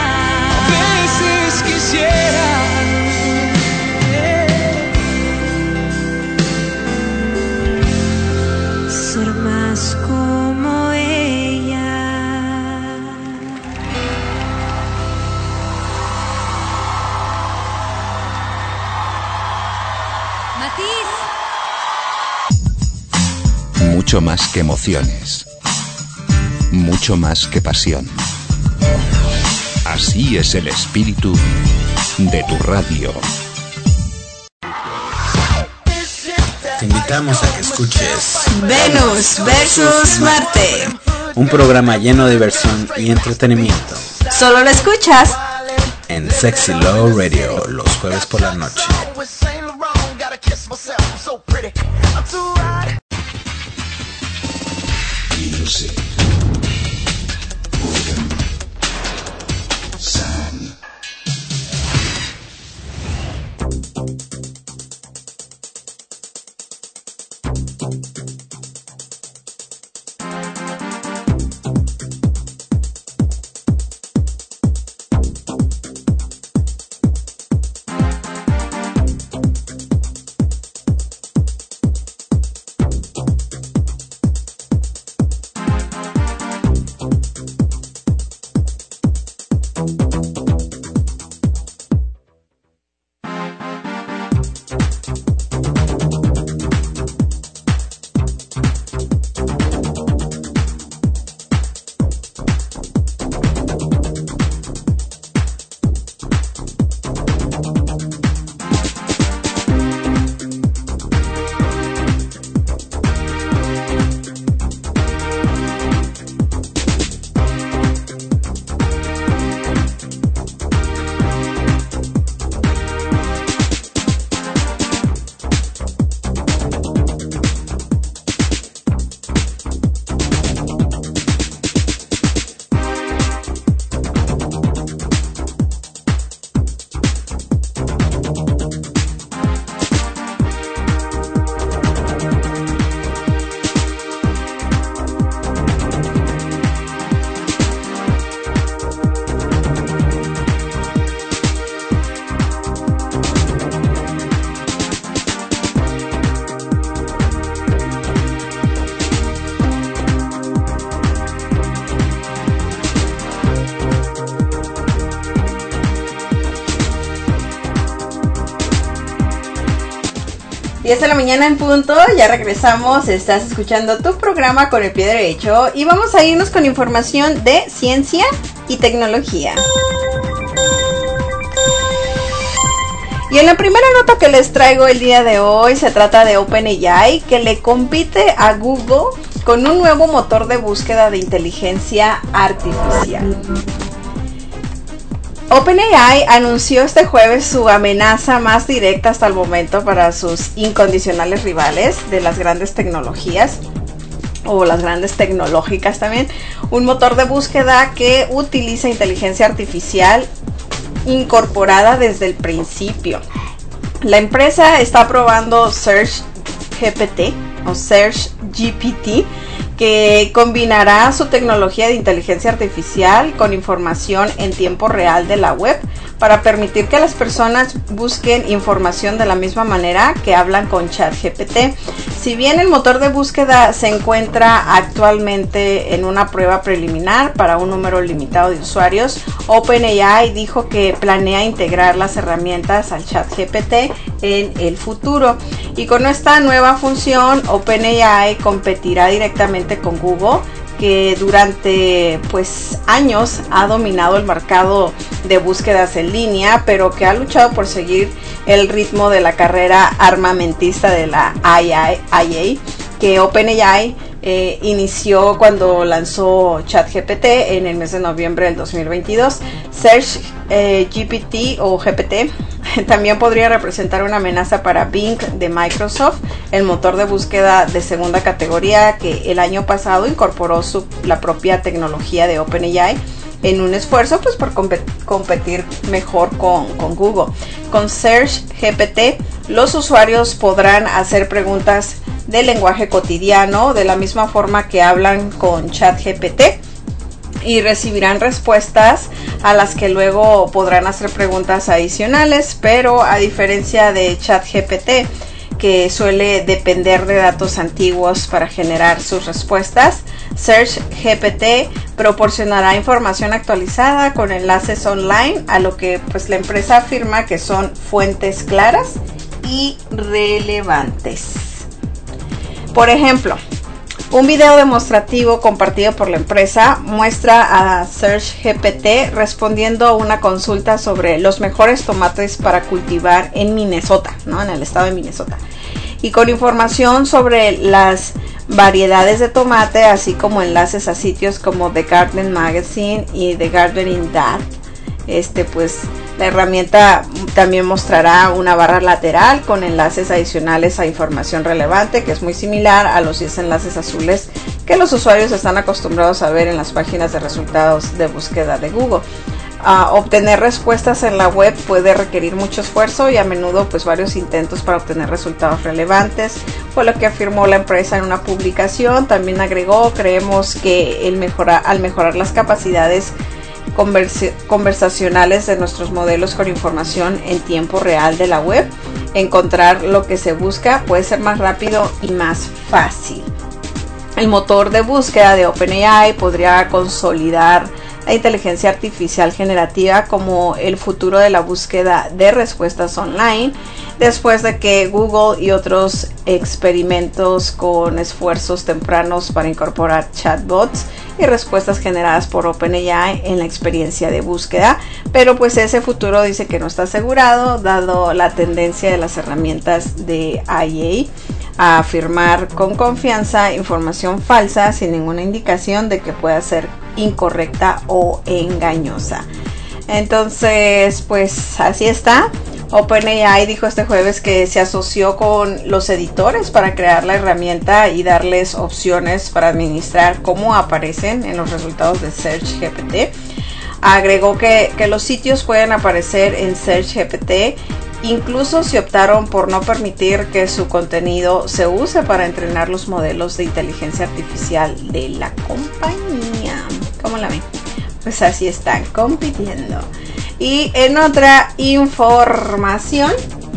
ser más como ella. Matiz. Mucho más que emociones. Mucho más que pasión. Así es el espíritu de tu radio. Te invitamos a que escuches Venus versus Marte. un programa lleno de diversión y entretenimiento Solo lo escuchas en Sexy Love Radio los jueves por la noche. Music. Sound. 10 de la mañana en punto, ya regresamos, estás escuchando tu programa Con el Pie Derecho y vamos a irnos con información de ciencia y tecnología. Y en la primera nota que les traigo el día de hoy se trata de OpenAI, que le compite a Google con un nuevo motor de búsqueda de inteligencia artificial. OpenAI anunció este jueves su amenaza más directa hasta el momento para sus incondicionales rivales de las grandes tecnologías, o las grandes tecnológicas también, un motor de búsqueda que utiliza inteligencia artificial incorporada desde el principio. La empresa está probando Search GPT o Search GPT, que combinará su tecnología de inteligencia artificial con información en tiempo real de la web para permitir que las personas busquen información de la misma manera que hablan con ChatGPT. Si bien el motor de búsqueda se encuentra actualmente en una prueba preliminar para un número limitado de usuarios, OpenAI dijo que planea integrar las herramientas al ChatGPT en el futuro. Y con esta nueva función, OpenAI competirá directamente con Google, que durante años ha dominado el mercado de búsquedas en línea, pero que ha luchado por seguir el ritmo de la carrera armamentista de la IA, que OpenAI inició cuando lanzó ChatGPT en el mes de noviembre del 2022. Search GPT o GPT también podría representar una amenaza para Bing de Microsoft, el motor de búsqueda de segunda categoría que el año pasado incorporó la propia tecnología de OpenAI en un esfuerzo por competir mejor con Google. Con Search GPT, los usuarios podrán hacer preguntas de lenguaje cotidiano de la misma forma que hablan con ChatGPT y recibirán respuestas a las que luego podrán hacer preguntas adicionales, pero a diferencia de ChatGPT, que suele depender de datos antiguos para generar sus respuestas, Search GPT proporcionará información actualizada con enlaces online, a lo que la empresa afirma que son fuentes claras y relevantes. Por ejemplo, un video demostrativo compartido por la empresa muestra a Search GPT respondiendo a una consulta sobre los mejores tomates para cultivar en Minnesota, en el estado de Minnesota, y con información sobre las variedades de tomate, así como enlaces a sitios como The Garden Magazine y The Gardening Dad. La herramienta también mostrará una barra lateral con enlaces adicionales a información relevante, que es muy similar a los 10 enlaces azules que los usuarios están acostumbrados a ver en las páginas de resultados de búsqueda de Google. Obtener respuestas en la web puede requerir mucho esfuerzo y a menudo varios intentos para obtener resultados relevantes, fue lo que afirmó la empresa en una publicación. También agregó: creemos que al mejorar las capacidades conversacionales de nuestros modelos con información en tiempo real de la web, encontrar lo que se busca puede ser más rápido y más fácil. El motor de búsqueda de OpenAI podría consolidar la inteligencia artificial generativa como el futuro de la búsqueda de respuestas online, después de que Google y otros experimentos con esfuerzos tempranos para incorporar chatbots y respuestas generadas por OpenAI en la experiencia de búsqueda, pero ese futuro dice que no está asegurado, dado la tendencia de las herramientas de IA a afirmar con confianza información falsa sin ninguna indicación de que pueda ser incorrecta o engañosa. Entonces, así está. OpenAI dijo este jueves que se asoció con los editores para crear la herramienta y darles opciones para administrar cómo aparecen en los resultados de Search GPT. Agregó que los sitios pueden aparecer en Search GPT incluso si optaron por no permitir que su contenido se use para entrenar los modelos de inteligencia artificial de la compañía. ¿Cómo la ven? Así están compitiendo. Y en otra información,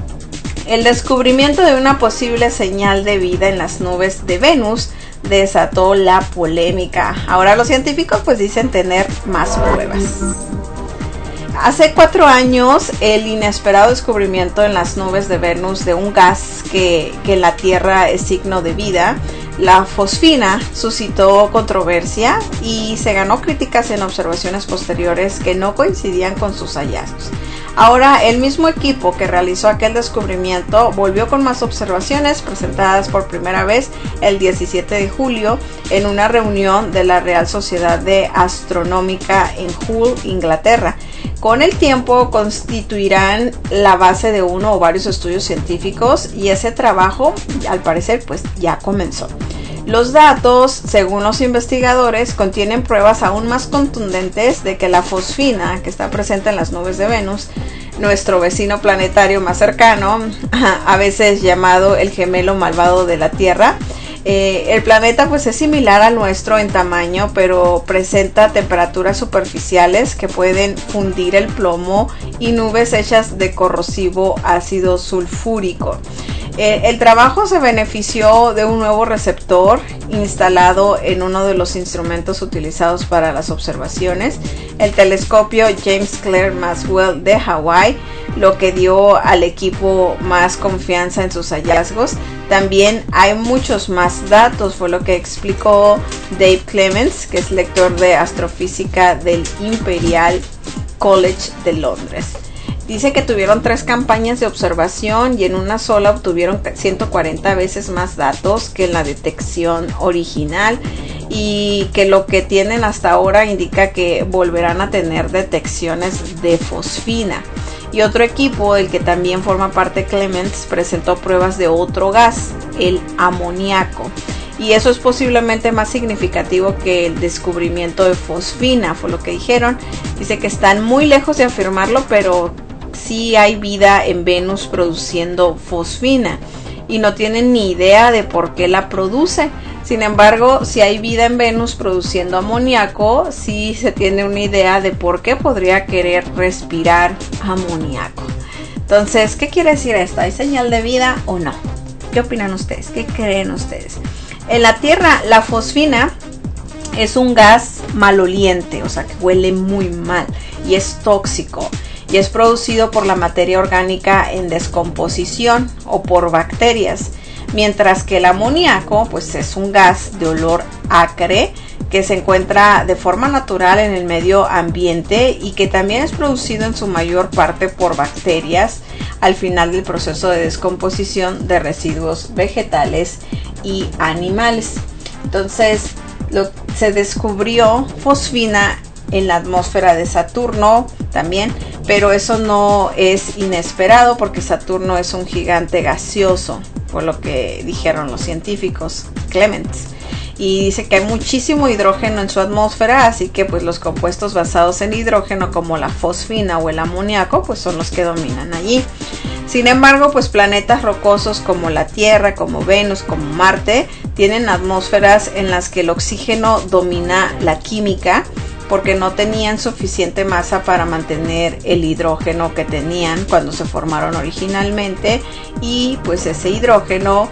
el descubrimiento de una posible señal de vida en las nubes de Venus desató la polémica. Ahora los científicos dicen tener más pruebas. hace 4 años el inesperado descubrimiento en las nubes de Venus de un gas que en la Tierra es signo de vida, la fosfina, suscitó controversia y se ganó críticas en observaciones posteriores que no coincidían con sus hallazgos. Ahora, el mismo equipo que realizó aquel descubrimiento volvió con más observaciones presentadas por primera vez el 17 de julio en una reunión de la Real Sociedad de Astronómica en Hull, Inglaterra. Con el tiempo constituirán la base de uno o varios estudios científicos y ese trabajo, al parecer, pues ya comenzó. Los datos, según los investigadores, contienen pruebas aún más contundentes de que la fosfina, que está presente en las nubes de Venus, nuestro vecino planetario más cercano, a veces llamado el gemelo malvado de la Tierra, el planeta pues es similar al nuestro en tamaño, pero presenta temperaturas superficiales que pueden fundir el plomo y nubes hechas de corrosivo ácido sulfúrico. El trabajo se benefició de un nuevo receptor instalado en uno de los instrumentos utilizados para las observaciones, el telescopio James Clerk Maxwell de Hawái, lo que dio al equipo más confianza en sus hallazgos. También hay muchos más datos, fue lo que explicó Dave Clements, que es lector de astrofísica del Imperial College de Londres. Dice que tuvieron 3 campañas de observación y en una sola obtuvieron 140 veces más datos que en la detección original, y que lo que tienen hasta ahora indica que volverán a tener detecciones de fosfina. Y otro equipo, del que también forma parte Clements, presentó pruebas de otro gas, el amoníaco. Y eso es posiblemente más significativo que el descubrimiento de fosfina, fue lo que dijeron. Dice que están muy lejos de afirmarlo, pero sí hay vida en Venus produciendo fosfina y no tienen ni idea de por qué la produce. Sin embargo, si hay vida en Venus produciendo amoníaco, sí se tiene una idea de por qué podría querer respirar amoníaco. Entonces, ¿qué quiere decir esto? ¿Hay señal de vida o no? ¿Qué opinan ustedes? ¿Qué creen ustedes? En la Tierra, la fosfina es un gas maloliente, o sea que huele muy mal y es tóxico. Y es producido por la materia orgánica en descomposición o por bacterias, mientras que el amoníaco pues es un gas de olor acre que se encuentra de forma natural en el medio ambiente y que también es producido en su mayor parte por bacterias al final del proceso de descomposición de residuos vegetales y animales. Entonces se descubrió fosfina en la atmósfera de Saturno también, pero eso no es inesperado porque Saturno es un gigante gaseoso, por lo que dijeron los científicos Clements. Y dice que hay muchísimo hidrógeno en su atmósfera, así que pues los compuestos basados en hidrógeno como la fosfina o el amoníaco pues son los que dominan allí. Sin embargo, pues planetas rocosos como la Tierra, como Venus, como Marte, tienen atmósferas en las que el oxígeno domina la química, porque no tenían suficiente masa para mantener el hidrógeno que tenían cuando se formaron originalmente, y pues ese hidrógeno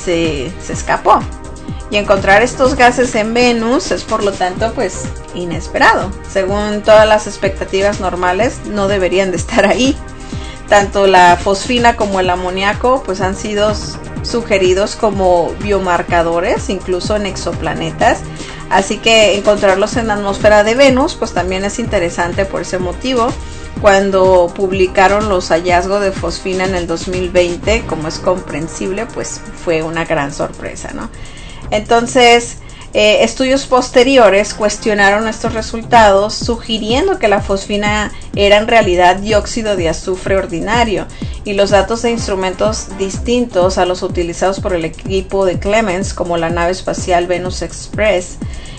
se escapó. Y encontrar estos gases en Venus es por lo tanto pues inesperado. Según todas las expectativas normales no deberían de estar ahí. Tanto la fosfina como el amoníaco pues han sido sugeridos como biomarcadores incluso en exoplanetas. Así que encontrarlos en la atmósfera de Venus pues también es interesante por ese motivo. Cuando publicaron los hallazgos de fosfina en el 2020, como es comprensible, pues fue una gran sorpresa, ¿no? Entonces, estudios posteriores cuestionaron estos resultados, sugiriendo que la fosfina era en realidad dióxido de azufre ordinario, y los datos de instrumentos distintos a los utilizados por el equipo de Clements, como la nave espacial Venus Express,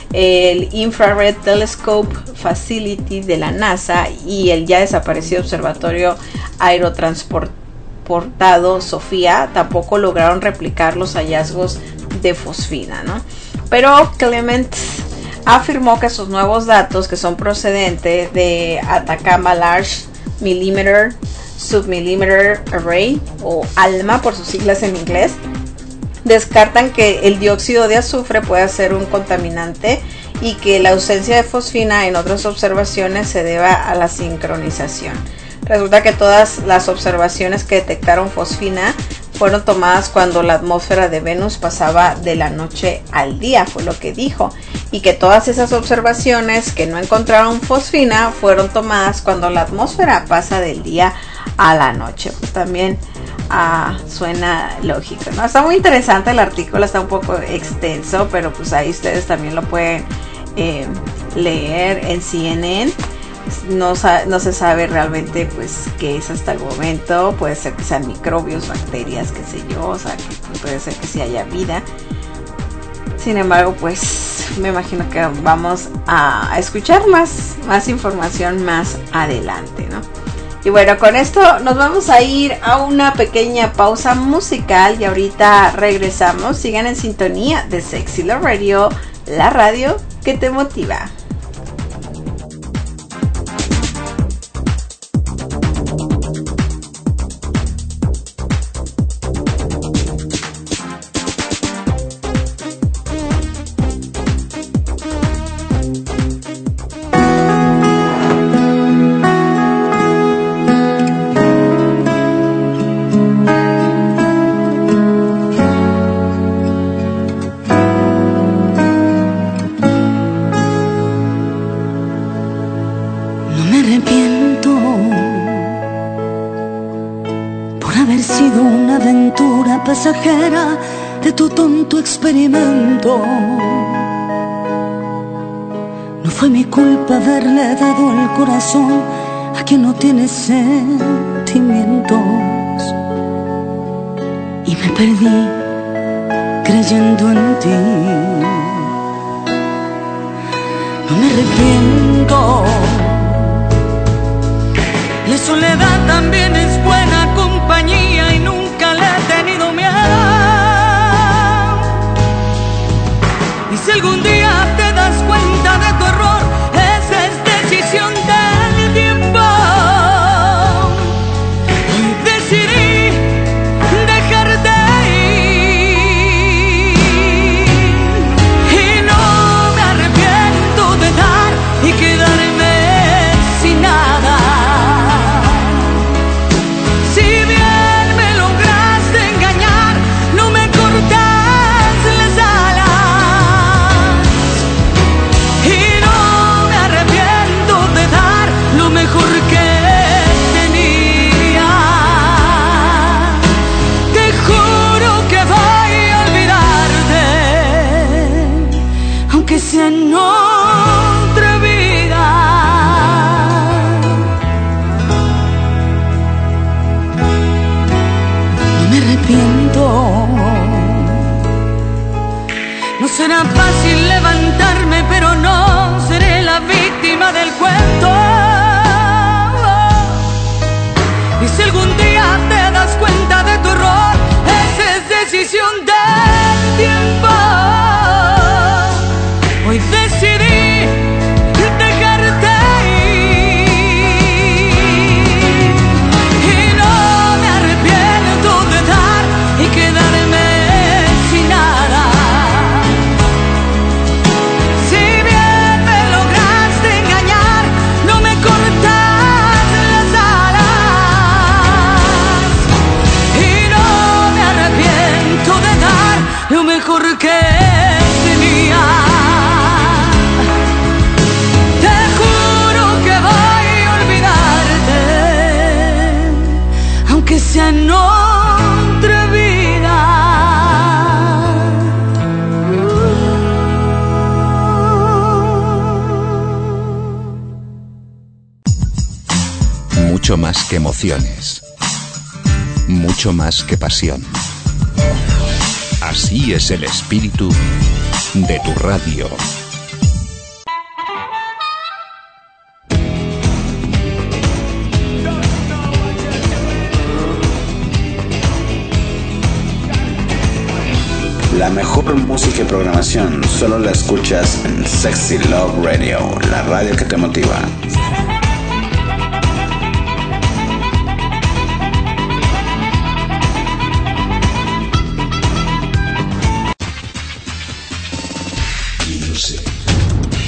el Infrared Telescope Facility de la NASA y el ya desaparecido Observatorio Aerotransportado Sofía, tampoco lograron replicar los hallazgos de fosfina, ¿no? Pero Clements afirmó que sus nuevos datos, que son procedentes de Atacama Large Millimeter Submillimeter Array, o ALMA por sus siglas en inglés, descartan que el dióxido de azufre pueda ser un contaminante y que la ausencia de fosfina en otras observaciones se deba a la sincronización. Resulta que todas las observaciones que detectaron fosfina fueron tomadas cuando la atmósfera de Venus pasaba de la noche al día, fue lo que dijo, y que todas esas observaciones que no encontraron fosfina fueron tomadas cuando la atmósfera pasa del día a la noche. Pues también suena lógico, ¿no? Está muy interesante el artículo, está un poco extenso, pero pues ahí ustedes también lo pueden leer en CNN. No se sabe realmente pues qué es hasta el momento. Puede ser que sean microbios, bacterias, qué sé yo, o sea, que puede ser que sí haya vida. Sin embargo, pues me imagino que vamos a escuchar más información más adelante, ¿no? Y bueno, con esto nos vamos a ir a una pequeña pausa musical y ahorita regresamos. Sigan en sintonía de Sexy Love Radio, la radio que te motiva. Pasajera de tu tonto experimento. No fue mi culpa haberle dado el corazón a quien no tiene sentimientos. Y me perdí creyendo en ti. No me arrepiento. La soledad también es buena compañía y nunca le he tenido miedo. Y si algún día te das cuenta de tu error, esa es decisión del tiempo. Hoy decidí dejarte ir y no me arrepiento de dar y quedarme sin nada. Si bien me lograste engañar, no me cortas las alas. Y no me arrepiento de dar lo mejor que tenía. Te juro que voy a olvidarte, aunque sea en otra vida. Me arrepiento. No será fácil levantarme, pero no seré la víctima del cuento. Y si algún día te das cuenta de tu error, esa es decisión del tiempo. Hoy decidí dejarte ir y no me arrepiento de dar y quedarme sin nada. Si bien me lograste engañar, no me cortas las alas. Y no me arrepiento de dar lo mejor que tenía. Te juro que voy a olvidarte, aunque sea en otra vida. Mucho más que emociones. Mucho más que pasión. Así es el espíritu de tu radio. La mejor música y programación solo la escuchas en Sexy Love Radio, la radio que te motiva. Music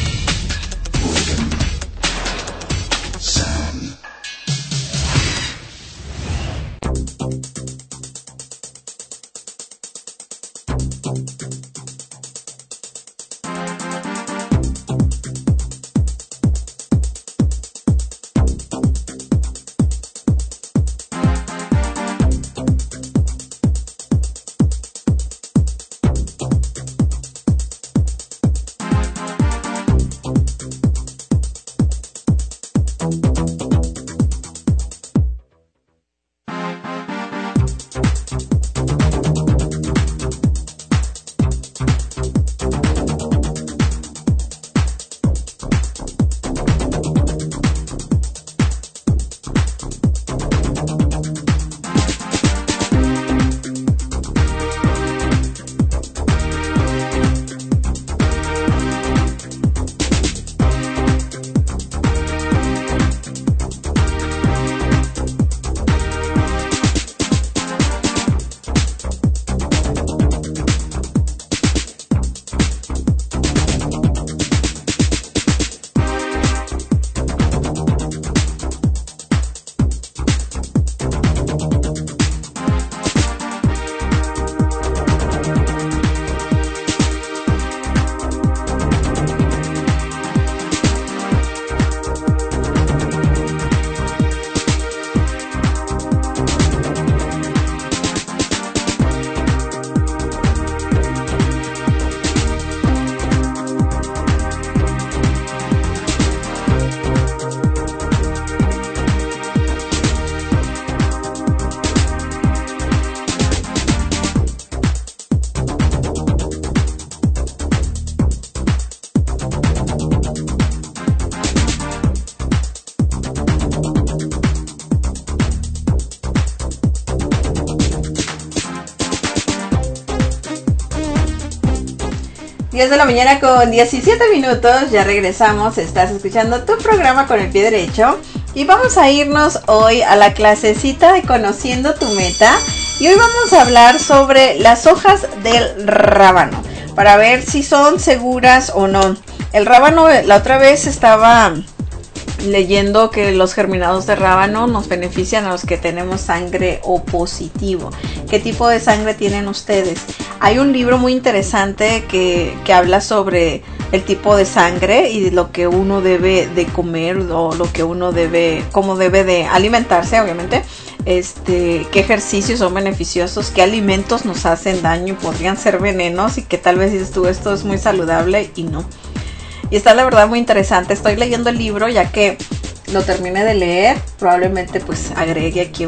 10 de la mañana con 17 minutos, ya regresamos, estás escuchando tu programa Con el Pie Derecho y vamos a irnos hoy a la clasecita de Conociendo tu Meta y hoy vamos a hablar sobre las hojas del rábano para ver si son seguras o no. El rábano, la otra vez estaba leyendo que los germinados de rábano nos benefician a los que tenemos sangre O positivo. ¿Qué tipo de sangre tienen ustedes? Hay un libro muy interesante que habla sobre el tipo de sangre y lo que uno debe de comer o lo que uno debe, cómo debe de alimentarse, obviamente. Qué ejercicios son beneficiosos, qué alimentos nos hacen daño y podrían ser venenos y que tal vez dices tú esto es muy saludable y no. Y está la verdad muy interesante. Estoy leyendo el libro ya que lo terminé de leer. Probablemente pues agregue aquí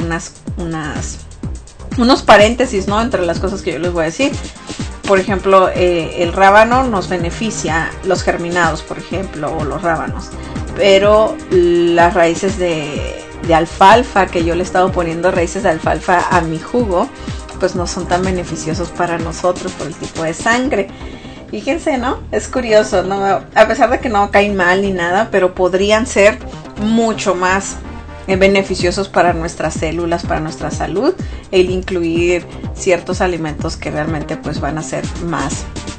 unos paréntesis, ¿no? Entre las cosas que yo les voy a decir. Por ejemplo, el rábano nos beneficia, los germinados, por ejemplo, o los rábanos. Pero las raíces de alfalfa, que yo le he estado poniendo raíces de alfalfa a mi jugo, pues no son tan beneficiosos para nosotros por el tipo de sangre. Fíjense, ¿no? Es curioso, ¿no? A pesar de que no caen mal ni nada, pero podrían ser mucho más beneficiosos para nuestras células, para nuestra salud, el incluir ciertos alimentos que realmente pues van a ser más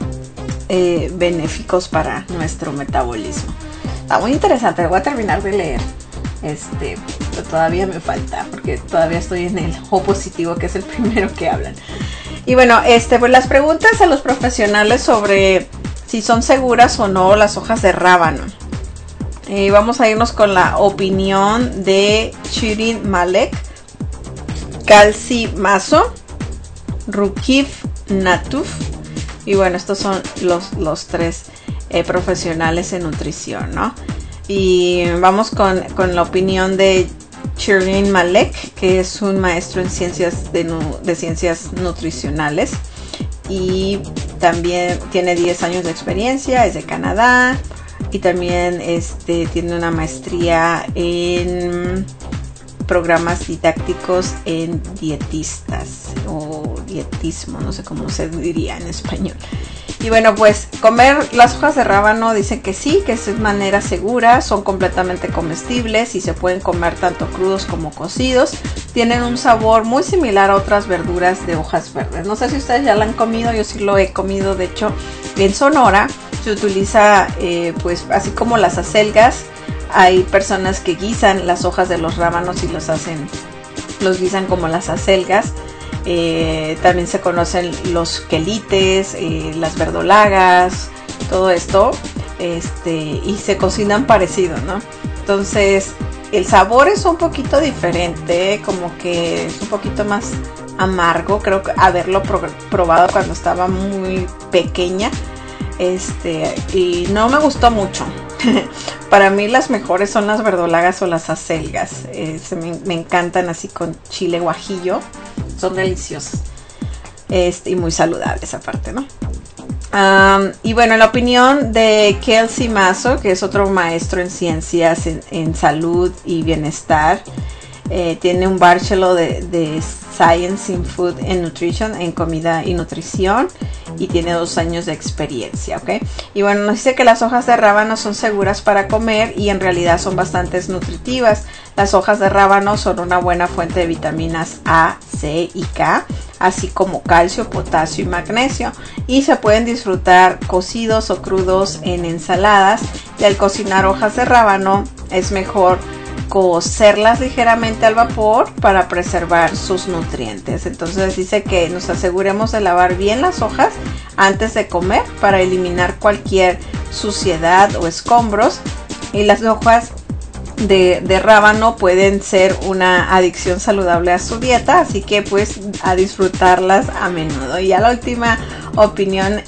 benéficos para nuestro metabolismo. Está muy interesante, voy a terminar de leer. Pero todavía me falta, porque todavía estoy en el O positivo, que es el primero que hablan. Y bueno, pues las preguntas a los profesionales sobre si son seguras o no las hojas de rábano. Vamos a irnos con la opinión de Shirin Malek, Kalsi Maso, Rukif Natuf. Y bueno, estos son los tres profesionales en nutrición, ¿no? Y vamos con la opinión de Shirin Malek, que es un maestro en ciencias de ciencias nutricionales y también tiene 10 años de experiencia, es de Canadá y también tiene una maestría en programas didácticos en dietistas o dietismo, no sé cómo se diría en español. Y bueno, pues comer las hojas de rábano dicen que sí, que es de manera segura, son completamente comestibles y se pueden comer tanto crudos como cocidos. Tienen un sabor muy similar a otras verduras de hojas verdes. No sé si ustedes ya la han comido, yo sí lo he comido, de hecho en Sonora se utiliza pues así como las acelgas. Hay personas que guisan las hojas de los rábanos y los guisan como las acelgas. También se conocen los quelites, las verdolagas, todo esto, y se cocinan parecido, ¿no? Entonces, el sabor es un poquito diferente, como que es un poquito más amargo, creo que haberlo probado cuando estaba muy pequeña, y no me gustó mucho. Para mí las mejores son las verdolagas o las acelgas, me encantan así con chile guajillo. Son deliciosas y muy saludables aparte, ¿no? Y bueno, en la opinión de Kalsi Maso, que es otro maestro en ciencias en salud y bienestar, tiene un bachelor de Science in Food and Nutrition, en comida y nutrición, y tiene 2 años de experiencia, ¿ok? Y bueno, nos dice que las hojas de rábano son seguras para comer y en realidad son bastante nutritivas. Las hojas de rábano son una buena fuente de vitaminas A, C y K, así como calcio, potasio y magnesio, y se pueden disfrutar cocidos o crudos en ensaladas. Y al cocinar hojas de rábano es mejor cocerlas ligeramente al vapor para preservar sus nutrientes. Entonces dice que nos aseguremos de lavar bien las hojas antes de comer para eliminar cualquier suciedad o escombros. Y las hojas de rábano pueden ser una adición saludable a su dieta, así que pues a disfrutarlas a menudo. Y ya la última opinión,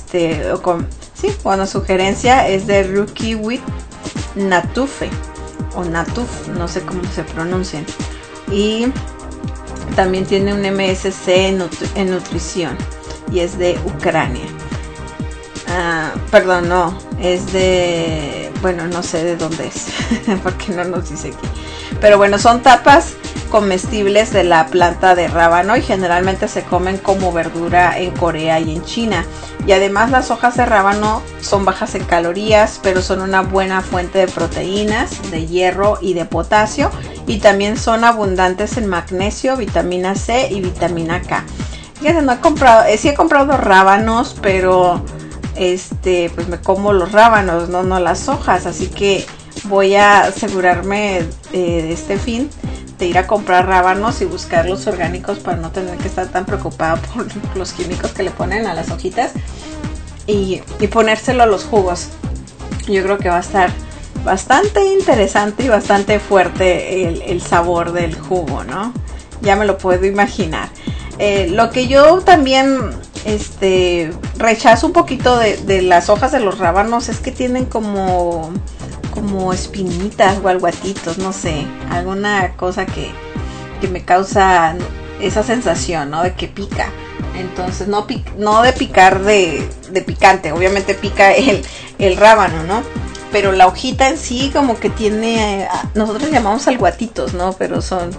sugerencia es de Rukif Natuf o Natuf, no sé cómo se pronuncian, y también tiene un MSc en nutrición y es de Ucrania. Es de bueno, no sé de dónde es, porque no nos dice aquí. Pero bueno, son tapas comestibles de la planta de rábano y generalmente se comen como verdura en Corea y en China. Y además las hojas de rábano son bajas en calorías, pero son una buena fuente de proteínas, de hierro y de potasio. Y también son abundantes en magnesio, vitamina C y vitamina K. Fíjense, no he comprado, sí he comprado rábanos, pero pues me como los rábanos, no las hojas. Así que voy a asegurarme de este fin de ir a comprar rábanos y buscar los orgánicos para no tener que estar tan preocupada por los químicos que le ponen a las hojitas y ponérselo a los jugos. Yo creo que va a estar bastante interesante y bastante fuerte el sabor del jugo, ¿no? Ya me lo puedo imaginar. Lo que yo también rechazo un poquito de las hojas de los rábanos es que tienen como espinitas o alguatitos, no sé, alguna cosa que me causa esa sensación, ¿no? De que pica. Entonces, no de picar de picante, obviamente pica el rábano, ¿no? Pero la hojita en sí como que tiene, nosotros llamamos alguatitos, ¿no? Pero son,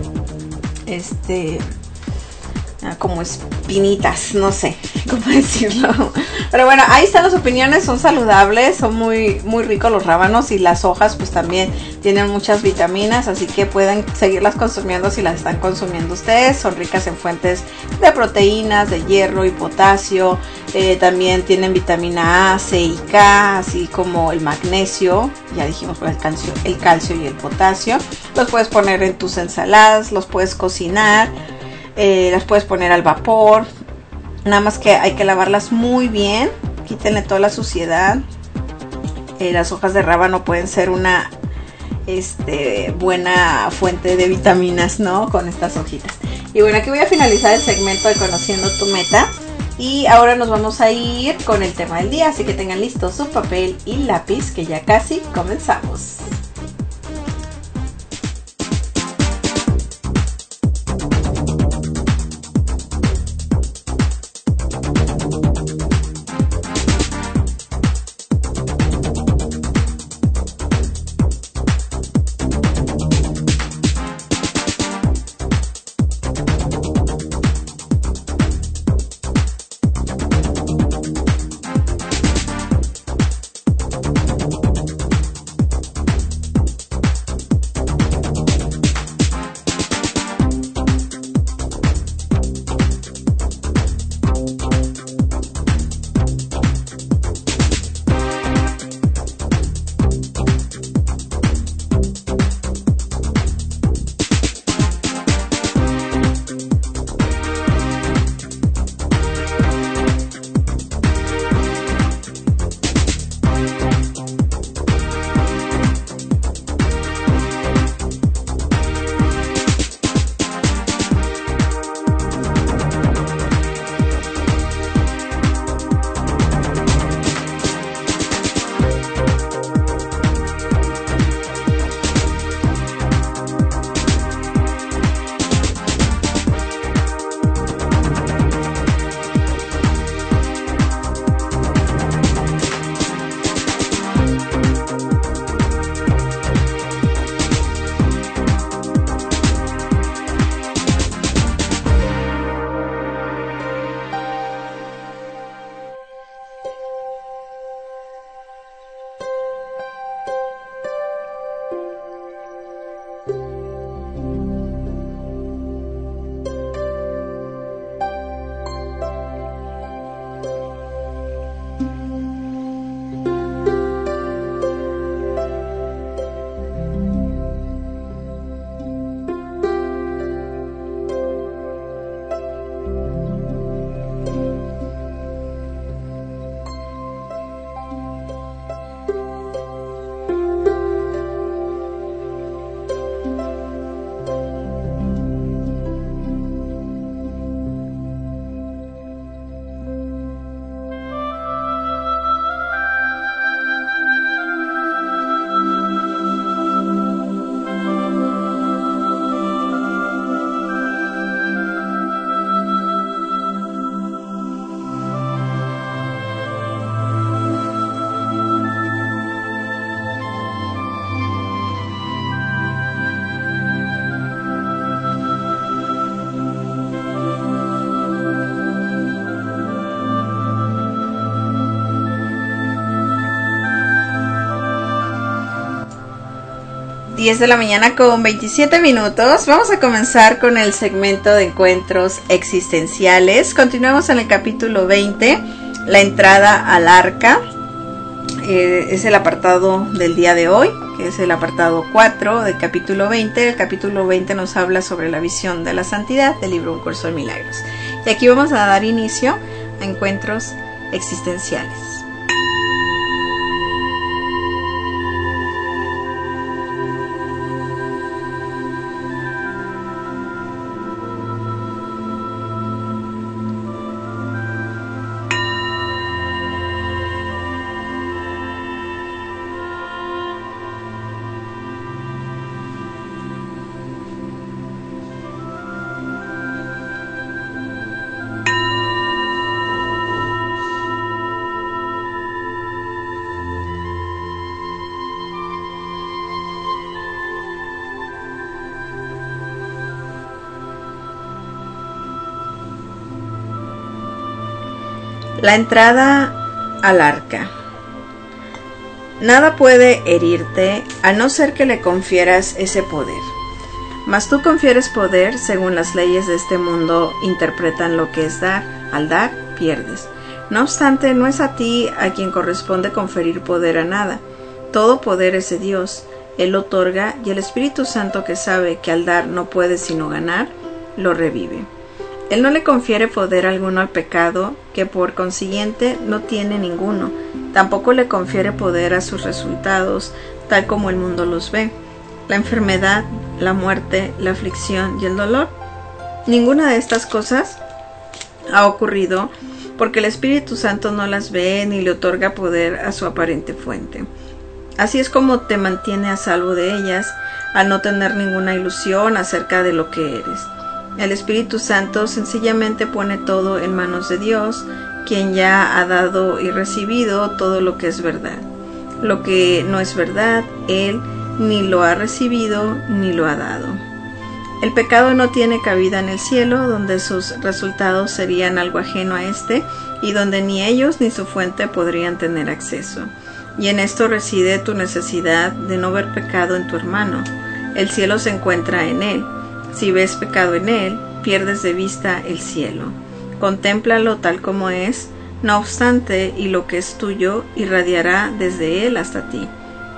como espinitas, no sé cómo decirlo. Pero bueno, ahí están las opiniones, son saludables, son muy, muy ricos los rábanos y las hojas pues también tienen muchas vitaminas, así que pueden seguirlas consumiendo si las están consumiendo ustedes. Son ricas en fuentes de proteínas, de hierro y potasio, también tienen vitamina A, C y K, así como el magnesio, ya dijimos por el calcio y el potasio. Los puedes poner en tus ensaladas, los puedes cocinar, las puedes poner al vapor, nada más que hay que lavarlas muy bien, quítenle toda la suciedad. Las hojas de rábano pueden ser una buena fuente de vitaminas, ¿no? Con estas hojitas. Y bueno, aquí voy a finalizar el segmento de Conociendo tu Meta y ahora nos vamos a ir con el tema del día, así que tengan listos su papel y lápiz que ya casi comenzamos. 10 de la mañana con 27 minutos. Vamos a comenzar con el segmento de encuentros existenciales. Continuamos en el capítulo 20, la entrada al arca. Es el apartado del día de hoy, que es el apartado 4 del capítulo 20. El capítulo 20 nos habla sobre la visión de la santidad del libro Un Curso de Milagros. Y aquí vamos a dar inicio a encuentros existenciales. La entrada al arca. Nada puede herirte a no ser que le confieras ese poder. Mas tú confieres poder según las leyes de este mundo interpretan lo que es dar. Al dar, pierdes. No obstante, no es a ti a quien corresponde conferir poder a nada. Todo poder es de Dios. Él lo otorga y el Espíritu Santo, que sabe que al dar no puede sino ganar, lo revive. Él no le confiere poder alguno al pecado, que por consiguiente no tiene ninguno. Tampoco le confiere poder a sus resultados, tal como el mundo los ve. La enfermedad, la muerte, la aflicción y el dolor. Ninguna de estas cosas ha ocurrido porque el Espíritu Santo no las ve ni le otorga poder a su aparente fuente. Así es como te mantiene a salvo de ellas, al no tener ninguna ilusión acerca de lo que eres. El Espíritu Santo sencillamente pone todo en manos de Dios, quien ya ha dado y recibido todo lo que es verdad. Lo que no es verdad, Él ni lo ha recibido ni lo ha dado. El pecado no tiene cabida en el cielo, donde sus resultados serían algo ajeno a éste, y donde ni ellos ni su fuente podrían tener acceso. Y en esto reside tu necesidad de no ver pecado en tu hermano. El cielo se encuentra en él. Si ves pecado en él, pierdes de vista el cielo. Contémplalo tal como es, no obstante, y lo que es tuyo irradiará desde él hasta ti.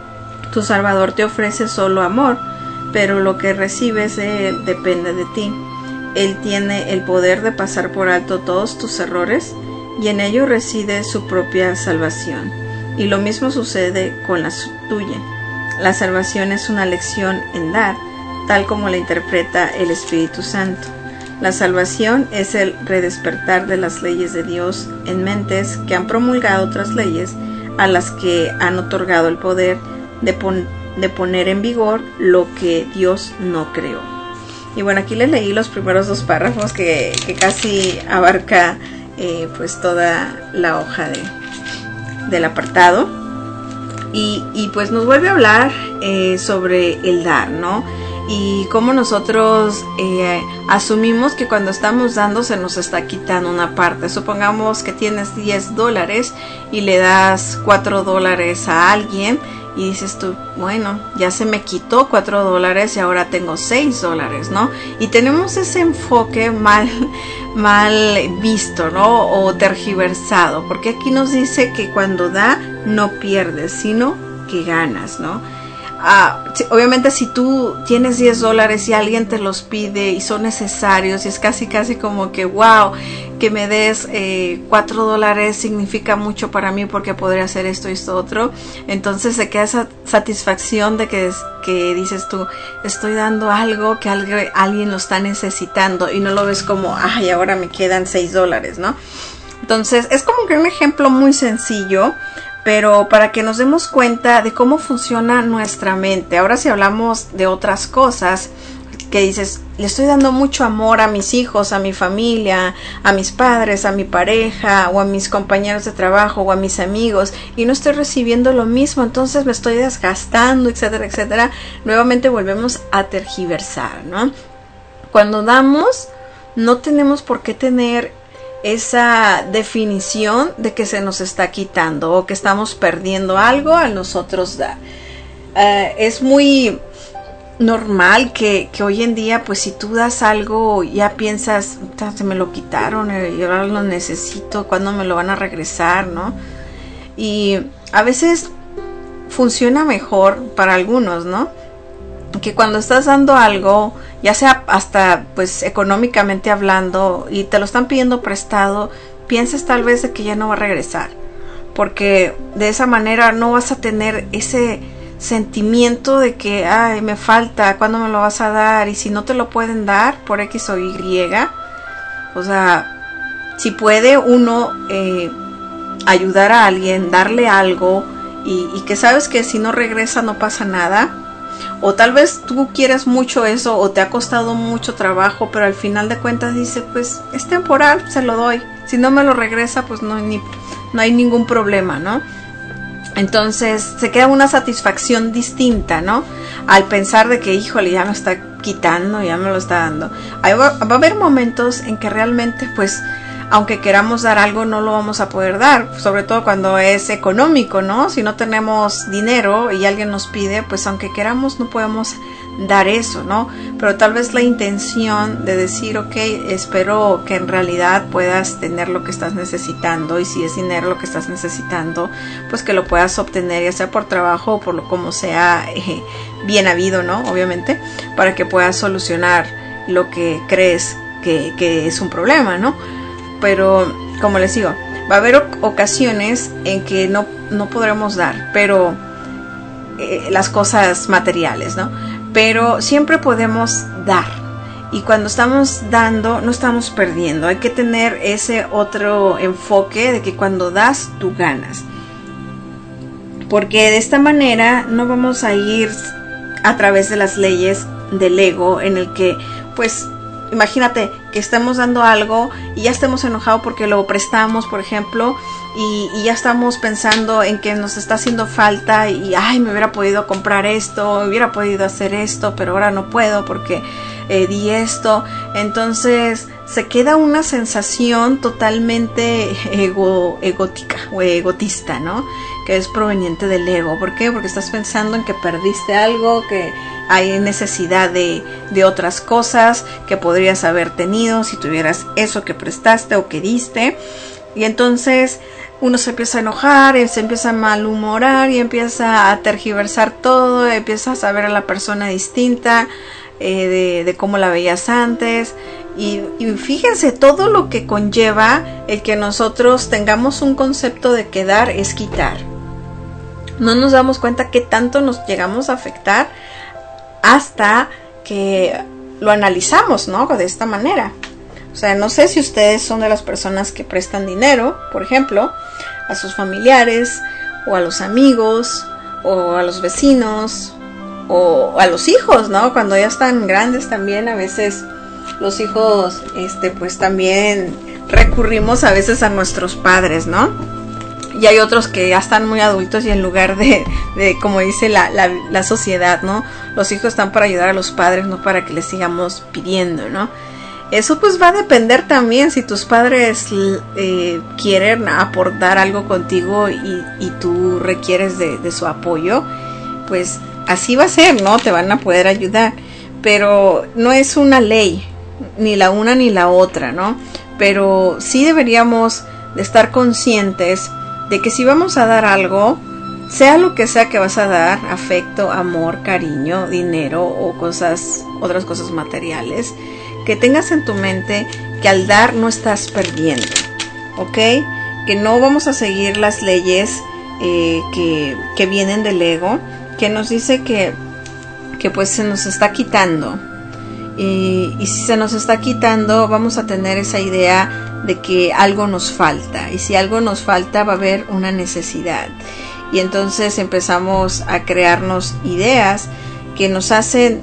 Tu Salvador te ofrece solo amor, pero lo que recibes de él depende de ti. Él tiene el poder de pasar por alto todos tus errores, y en ello reside su propia salvación. Y lo mismo sucede con la tuya. La salvación es una lección en dar, tal como la interpreta el Espíritu Santo. La salvación es el redespertar de las leyes de Dios en mentes que han promulgado otras leyes, a las que han otorgado el poder de poner en vigor lo que Dios no creó. Y bueno, aquí les leí los primeros dos párrafos que casi abarca pues toda la hoja del apartado. Y pues nos vuelve a hablar sobre el dar, ¿no? Y cómo nosotros asumimos que cuando estamos dando se nos está quitando una parte. Supongamos que tienes $10 y le das $4 a alguien y dices tú, bueno, ya se me quitó $4 y ahora tengo $6, ¿no? Y tenemos ese enfoque mal visto, ¿no? O tergiversado, porque aquí nos dice que cuando da no pierdes, sino que ganas, ¿no? Obviamente si tú tienes $10 y alguien te los pide y son necesarios y es casi como que wow, que me des $4 significa mucho para mí porque podría hacer esto y esto otro, entonces se queda esa satisfacción de que dices tú, estoy dando algo que alguien lo está necesitando y no lo ves como, ay, ahora me quedan $6, ¿no? Entonces es como que un ejemplo muy sencillo, pero para que nos demos cuenta de cómo funciona nuestra mente. Ahora si hablamos de otras cosas, que dices, le estoy dando mucho amor a mis hijos, a mi familia, a mis padres, a mi pareja, o a mis compañeros de trabajo, o a mis amigos, y no estoy recibiendo lo mismo, entonces me estoy desgastando, etcétera, etcétera. Nuevamente volvemos a tergiversar, ¿no? Cuando damos, no tenemos por qué tener esa definición de que se nos está quitando o que estamos perdiendo algo al nosotros dar. Es muy normal que hoy en día, pues si tú das algo, ya piensas, se me lo quitaron y ahora lo necesito, ¿cuándo me lo van a regresar, no? Y a veces funciona mejor para algunos, ¿no? Que cuando estás dando algo, ya sea hasta pues económicamente hablando, y te lo están pidiendo prestado, piensas tal vez de que ya no va a regresar, porque de esa manera no vas a tener ese sentimiento de que, ay, me falta, ¿cuándo me lo vas a dar? Y si no te lo pueden dar por X o Y, o sea, si puede uno ayudar a alguien, darle algo, y que sabes que si no regresa no pasa nada, o tal vez tú quieres mucho eso, o te ha costado mucho trabajo, pero al final de cuentas dice, pues es temporal, se lo doy, si no me lo regresa, pues no hay ningún problema, ¿no? Entonces se queda una satisfacción distinta, ¿no? Al pensar de que, híjole, ya me está quitando, ya me lo está dando. Va a haber momentos en que realmente, pues, aunque queramos dar algo, no lo vamos a poder dar, sobre todo cuando es económico, ¿no? Si no tenemos dinero y alguien nos pide, pues aunque queramos no podemos dar eso, ¿no? Pero tal vez la intención de decir, ok, espero que en realidad puedas tener lo que estás necesitando, y si es dinero lo que estás necesitando, pues que lo puedas obtener, ya sea por trabajo o por lo como sea, bien habido, ¿no? Obviamente, para que puedas solucionar lo que crees que es un problema, ¿no? Pero, como les digo, va a haber ocasiones en que no podremos dar, pero las cosas materiales, ¿no? Pero siempre podemos dar. Y cuando estamos dando, no estamos perdiendo. Hay que tener ese otro enfoque de que cuando das, tú ganas. Porque de esta manera no vamos a ir a través de las leyes del ego, en el que, pues, imagínate que estemos dando algo y ya estemos enojados porque lo prestamos, por ejemplo, y ya estamos pensando en que nos está haciendo falta y, ay, me hubiera podido comprar esto, hubiera podido hacer esto, pero ahora no puedo porque di esto. Entonces se queda una sensación totalmente egótica o egotista, ¿no? Que es proveniente del ego. ¿Por qué? Porque estás pensando en que perdiste algo, que hay necesidad de otras cosas que podrías haber tenido si tuvieras eso que prestaste o que diste. Y entonces uno se empieza a enojar, se empieza a malhumorar y empieza a tergiversar todo, empiezas a ver a la persona distinta de cómo la veías antes. Y fíjense todo lo que conlleva el que nosotros tengamos un concepto de que dar es quitar. No nos damos cuenta qué tanto nos llegamos a afectar hasta que lo analizamos, ¿no? De esta manera. O sea, no sé si ustedes son de las personas que prestan dinero, por ejemplo, a sus familiares, o a los amigos, o a los vecinos, o a los hijos, ¿no? Cuando ya están grandes también, a veces los hijos, pues también recurrimos a veces a nuestros padres, ¿no? Y hay otros que ya están muy adultos y en lugar de como dice la sociedad, ¿no? Los hijos están para ayudar a los padres, no para que les sigamos pidiendo, ¿no? Eso pues va a depender también si tus padres quieren aportar algo contigo y tú requieres de su apoyo, pues así va a ser, ¿no? Te van a poder ayudar, pero no es una ley, ni la una ni la otra, ¿no? Pero sí deberíamos de estar conscientes de que si vamos a dar algo, sea lo que sea que vas a dar, afecto, amor, cariño, dinero o otras cosas materiales, que tengas en tu mente que al dar no estás perdiendo, ¿ok? Que no vamos a seguir las leyes que vienen del ego, que nos dice que pues se nos está quitando. Y si se nos está quitando, vamos a tener esa idea de que algo nos falta. Y si algo nos falta, va a haber una necesidad. Y entonces empezamos a crearnos ideas que nos hacen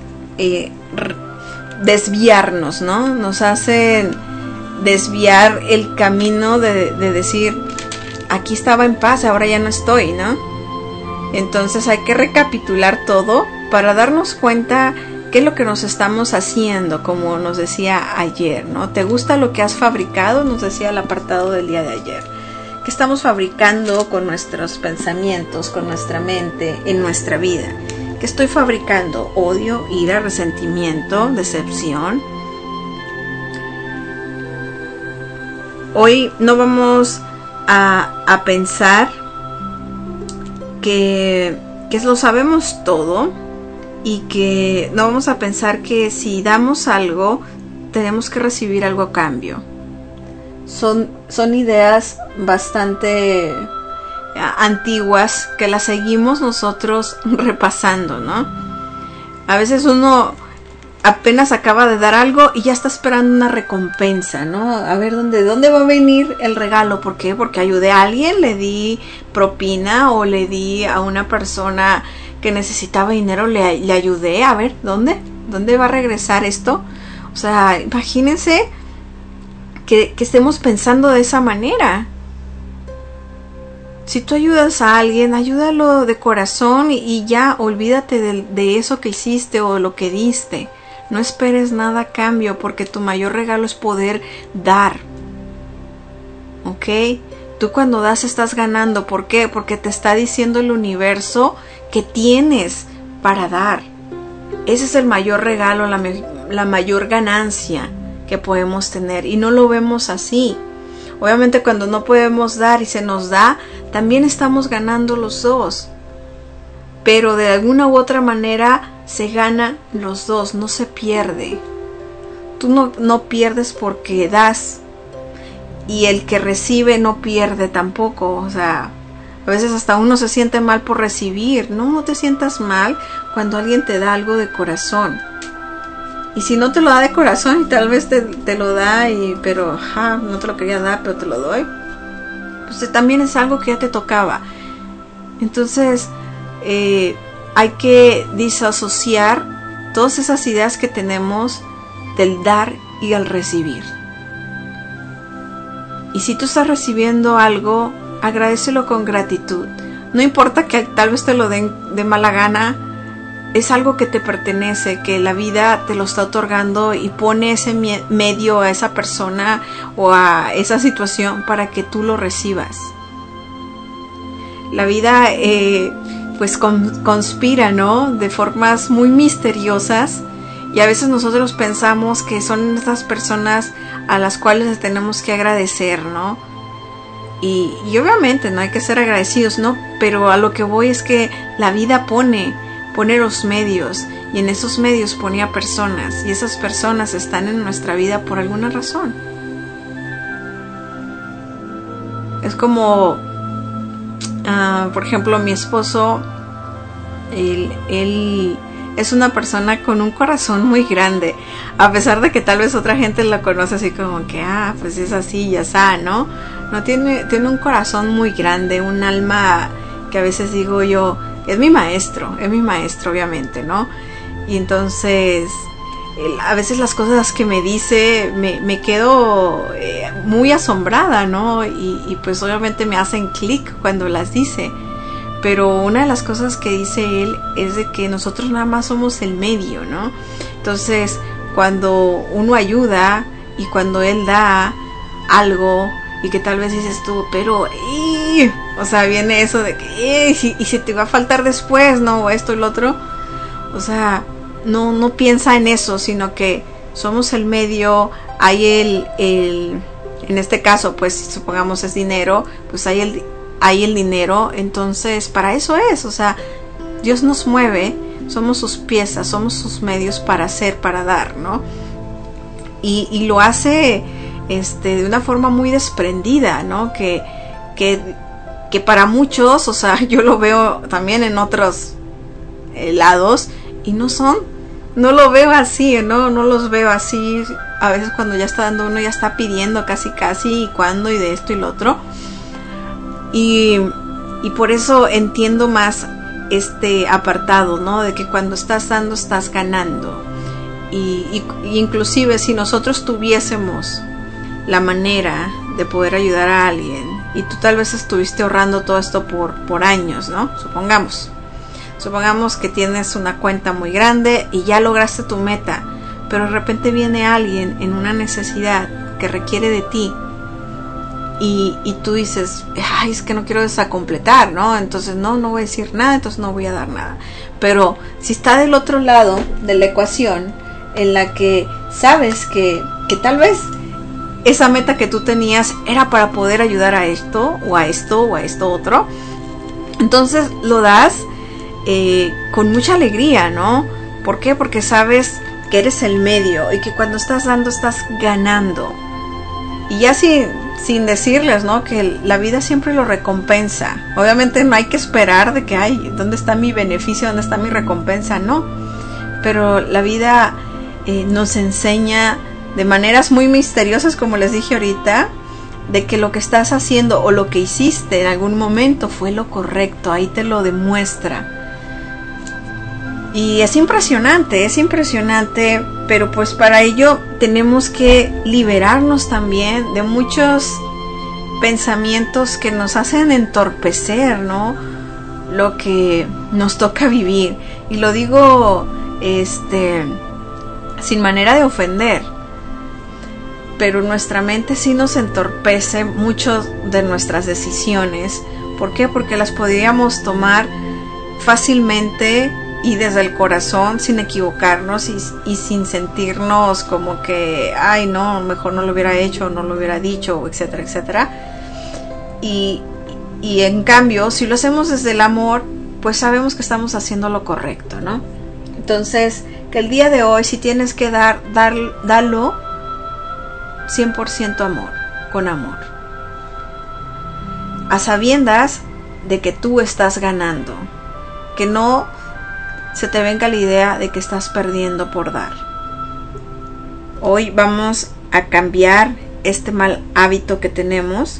desviarnos, ¿no? Nos hacen desviar el camino de decir, aquí estaba en paz, ahora ya no estoy, ¿no? Entonces hay que recapitular todo para darnos cuenta qué es lo que nos estamos haciendo, como nos decía ayer, ¿no? ¿Te gusta lo que has fabricado? Nos decía el apartado del día de ayer. ¿Qué estamos fabricando con nuestros pensamientos, con nuestra mente, en nuestra vida? ¿Qué ¿Qué estoy fabricando? Odio, ira, resentimiento, decepción. Hoy no vamos a pensar que lo sabemos todo y que no vamos a pensar que si damos algo tenemos que recibir algo a cambio. Son ideas bastante antiguas que las seguimos nosotros repasando, ¿no? A veces uno apenas acaba de dar algo y ya está esperando una recompensa, ¿no? A ver, ¿dónde va a venir el regalo? ¿Por qué? Porque ayudé a alguien, le di propina o le di a una persona que necesitaba dinero, le ayudé. A ver, ¿dónde va a regresar esto? O sea, imagínense que estemos pensando de esa manera. Si tú ayudas a alguien, ayúdalo de corazón y ya olvídate de eso que hiciste o lo que diste. No esperes nada a cambio, porque tu mayor regalo es poder dar. ¿Ok? Tú cuando das estás ganando. ¿Por qué? Porque te está diciendo el universo que tienes para dar. Ese es el mayor regalo, la mayor ganancia que podemos tener. Y no lo vemos así. Obviamente cuando no podemos dar y se nos da, también estamos ganando los dos. Pero de alguna u otra manera se ganan los dos, no se pierde. Tú no pierdes porque das. Y el que recibe no pierde tampoco. O sea, a veces hasta uno se siente mal por recibir. No te sientas mal cuando alguien te da algo de corazón. Y si no te lo da de corazón y tal vez te lo da, pero no te lo quería dar, pero te lo doy, pues también es algo que ya te tocaba. Entonces hay que disasociar todas esas ideas que tenemos del dar y el recibir. Y si tú estás recibiendo algo, agradécelo con gratitud. No importa que tal vez te lo den de mala gana. Es algo que te pertenece, que la vida te lo está otorgando y pone ese medio a esa persona o a esa situación para que tú lo recibas. La vida pues conspira, ¿no? De formas muy misteriosas, y a veces nosotros pensamos que son estas personas a las cuales les tenemos que agradecer, ¿no? Y obviamente no hay que ser agradecidos, ¿no? Pero a lo que voy es que la vida pone los medios, y en esos medios ponía personas, y esas personas están en nuestra vida por alguna razón. Es como por ejemplo, mi esposo, él es una persona con un corazón muy grande, a pesar de que tal vez otra gente lo conoce así como que pues es así, ya está, ¿no? Tiene un corazón muy grande, un alma que a veces digo yo, es mi maestro obviamente, ¿no? Y entonces a veces las cosas que me dice me quedo muy asombrada, ¿no? Y pues obviamente me hacen clic cuando las dice. Pero una de las cosas que dice él es de que nosotros nada más somos el medio, ¿no? Entonces cuando uno ayuda y cuando él da algo y que tal vez dices tú, pero o sea, viene eso de que y si te va a faltar después, ¿no? O esto y lo otro. O sea, no piensa en eso, sino que somos el medio. Hay en este caso, pues si supongamos es dinero, pues hay el dinero. Entonces para eso es, o sea, Dios nos mueve, somos sus piezas, somos sus medios para hacer, para dar, ¿no? Y lo hace de una forma muy desprendida, ¿no? Que para muchos, o sea, yo lo veo también en otros lados y no lo veo así, no los veo así. A veces cuando ya está dando, uno ya está pidiendo casi y cuándo y de esto y lo otro. Y por eso entiendo más este apartado, ¿no? De que cuando estás dando, estás ganando. Y inclusive si nosotros tuviésemos la manera de poder ayudar a alguien, y tú tal vez estuviste ahorrando todo esto por años, ¿no? Supongamos que tienes una cuenta muy grande y ya lograste tu meta, pero de repente viene alguien en una necesidad que requiere de ti, y tú dices, ay, es que no quiero desacompletar, ¿no? Entonces no voy a decir nada, entonces no voy a dar nada. Pero si está del otro lado de la ecuación, en la que sabes que tal vez esa meta que tú tenías era para poder ayudar a esto, o a esto, o a esto otro, entonces lo das con mucha alegría, ¿no? ¿Por qué? Porque sabes que eres el medio y que cuando estás dando estás ganando. Y ya sin decirles, ¿no? Que la vida siempre lo recompensa. Obviamente no hay que esperar de que, ay, ¿dónde está mi beneficio? ¿Dónde está mi recompensa? No. Pero la vida nos enseña de maneras muy misteriosas, como les dije ahorita, de que lo que estás haciendo o lo que hiciste en algún momento fue lo correcto. Ahí te lo demuestra. Y es impresionante, pero pues para ello tenemos que liberarnos también de muchos pensamientos que nos hacen entorpecer, ¿no? Lo que nos toca vivir. Y lo digo sin manera de ofender, pero nuestra mente sí nos entorpece mucho de nuestras decisiones. ¿Por qué? Porque las podríamos tomar fácilmente y desde el corazón, sin equivocarnos y sin sentirnos como que, ay no, mejor no lo hubiera hecho, no lo hubiera dicho, etcétera, etcétera. Y en cambio, si lo hacemos desde el amor, pues sabemos que estamos haciendo lo correcto, ¿no? Entonces, que el día de hoy, si tienes que darlo 100% amor, con amor, a sabiendas de que tú estás ganando, que no se te venga la idea de que estás perdiendo por dar. Hoy vamos a cambiar este mal hábito que tenemos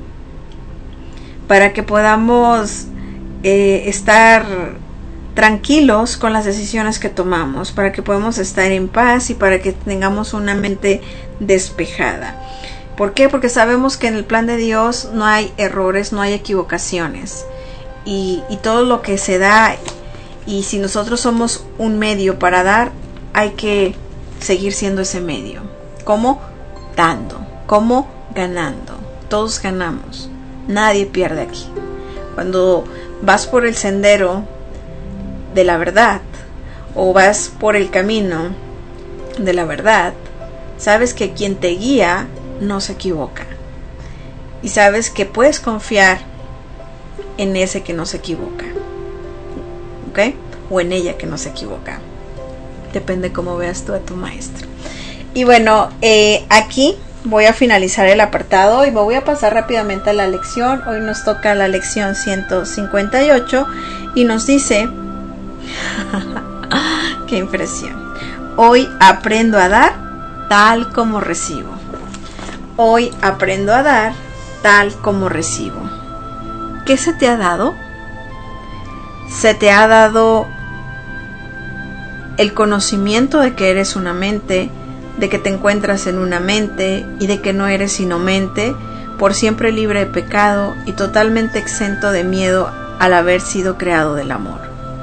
para que podamos estar tranquilos con las decisiones que tomamos, para que podamos estar en paz y para que tengamos una mente despejada. ¿Por qué? Porque sabemos que en el plan de Dios no hay errores, no hay equivocaciones, y todo lo que se da. Y si nosotros somos un medio para dar, hay que seguir siendo ese medio. ¿Cómo? Dando. ¿Cómo? Ganando. Todos ganamos. Nadie pierde aquí. Cuando vas por el sendero de la verdad o vas por el camino de la verdad, sabes que quien te guía no se equivoca. Y sabes que puedes confiar en ese que no se equivoca. ¿Ok? O en ella que no se equivoca. Depende cómo veas tú a tu maestro. Y bueno, aquí voy a finalizar el apartado y me voy a pasar rápidamente a la lección. Hoy nos toca la lección 158 y nos dice qué impresión. Hoy aprendo a dar tal como recibo. Hoy aprendo a dar tal como recibo. ¿Qué se te ha dado? Se te ha dado el conocimiento de que eres una mente, de que te encuentras en una mente y de que no eres sino mente, por siempre libre de pecado y totalmente exento de miedo al haber sido creado del amor.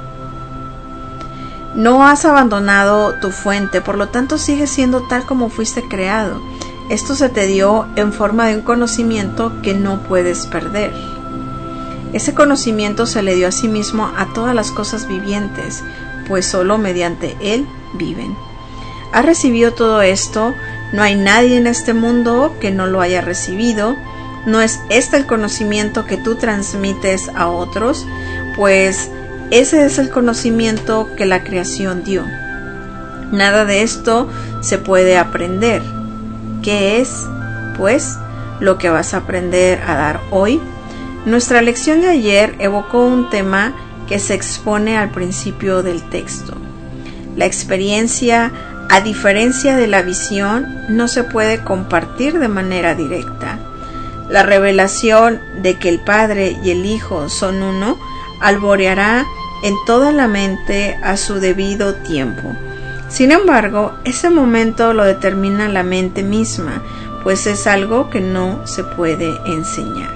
No has abandonado tu fuente, por lo tanto sigues siendo tal como fuiste creado. Esto se te dio en forma de un conocimiento que no puedes perder. Ese conocimiento se le dio a sí mismo a todas las cosas vivientes, pues solo mediante él viven. Has recibido todo esto, no hay nadie en este mundo que no lo haya recibido. No es este el conocimiento que tú transmites a otros, pues ese es el conocimiento que la creación dio. Nada de esto se puede aprender. ¿Qué es, pues, lo que vas a aprender a dar hoy? Nuestra lección de ayer evocó un tema que se expone al principio del texto. La experiencia, a diferencia de la visión, no se puede compartir de manera directa. La revelación de que el Padre y el Hijo son uno alboreará en toda la mente a su debido tiempo. Sin embargo, ese momento lo determina la mente misma, pues es algo que no se puede enseñar.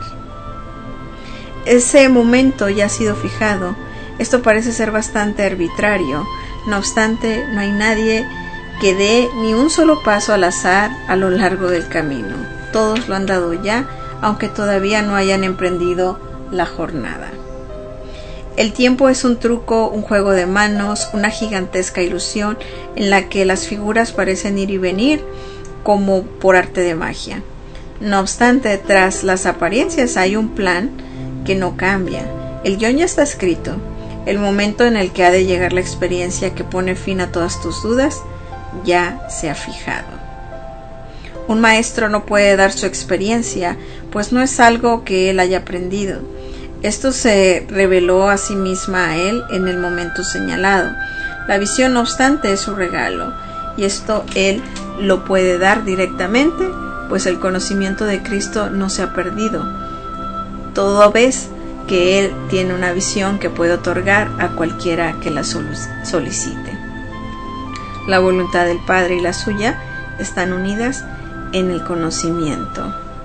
Ese momento ya ha sido fijado. Esto parece ser bastante arbitrario. No obstante, no hay nadie que dé ni un solo paso al azar a lo largo del camino. Todos lo han dado ya aunque todavía no hayan emprendido la jornada. El tiempo es un truco, un juego de manos, una gigantesca ilusión en la que las figuras parecen ir y venir como por arte de magia. No obstante, tras las apariencias hay un plan que no cambia. El guión ya está escrito. El momento en el que ha de llegar la experiencia que pone fin a todas tus dudas ya se ha fijado. Un maestro no puede dar su experiencia, pues no es algo que él haya aprendido. Esto se reveló a sí misma a él en el momento señalado. La visión, no obstante, es su regalo, y esto él lo puede dar directamente, pues el conocimiento de Cristo no se ha perdido, toda vez que él tiene una visión que puede otorgar a cualquiera que la solicite. La voluntad del Padre y la suya están unidas en el conocimiento.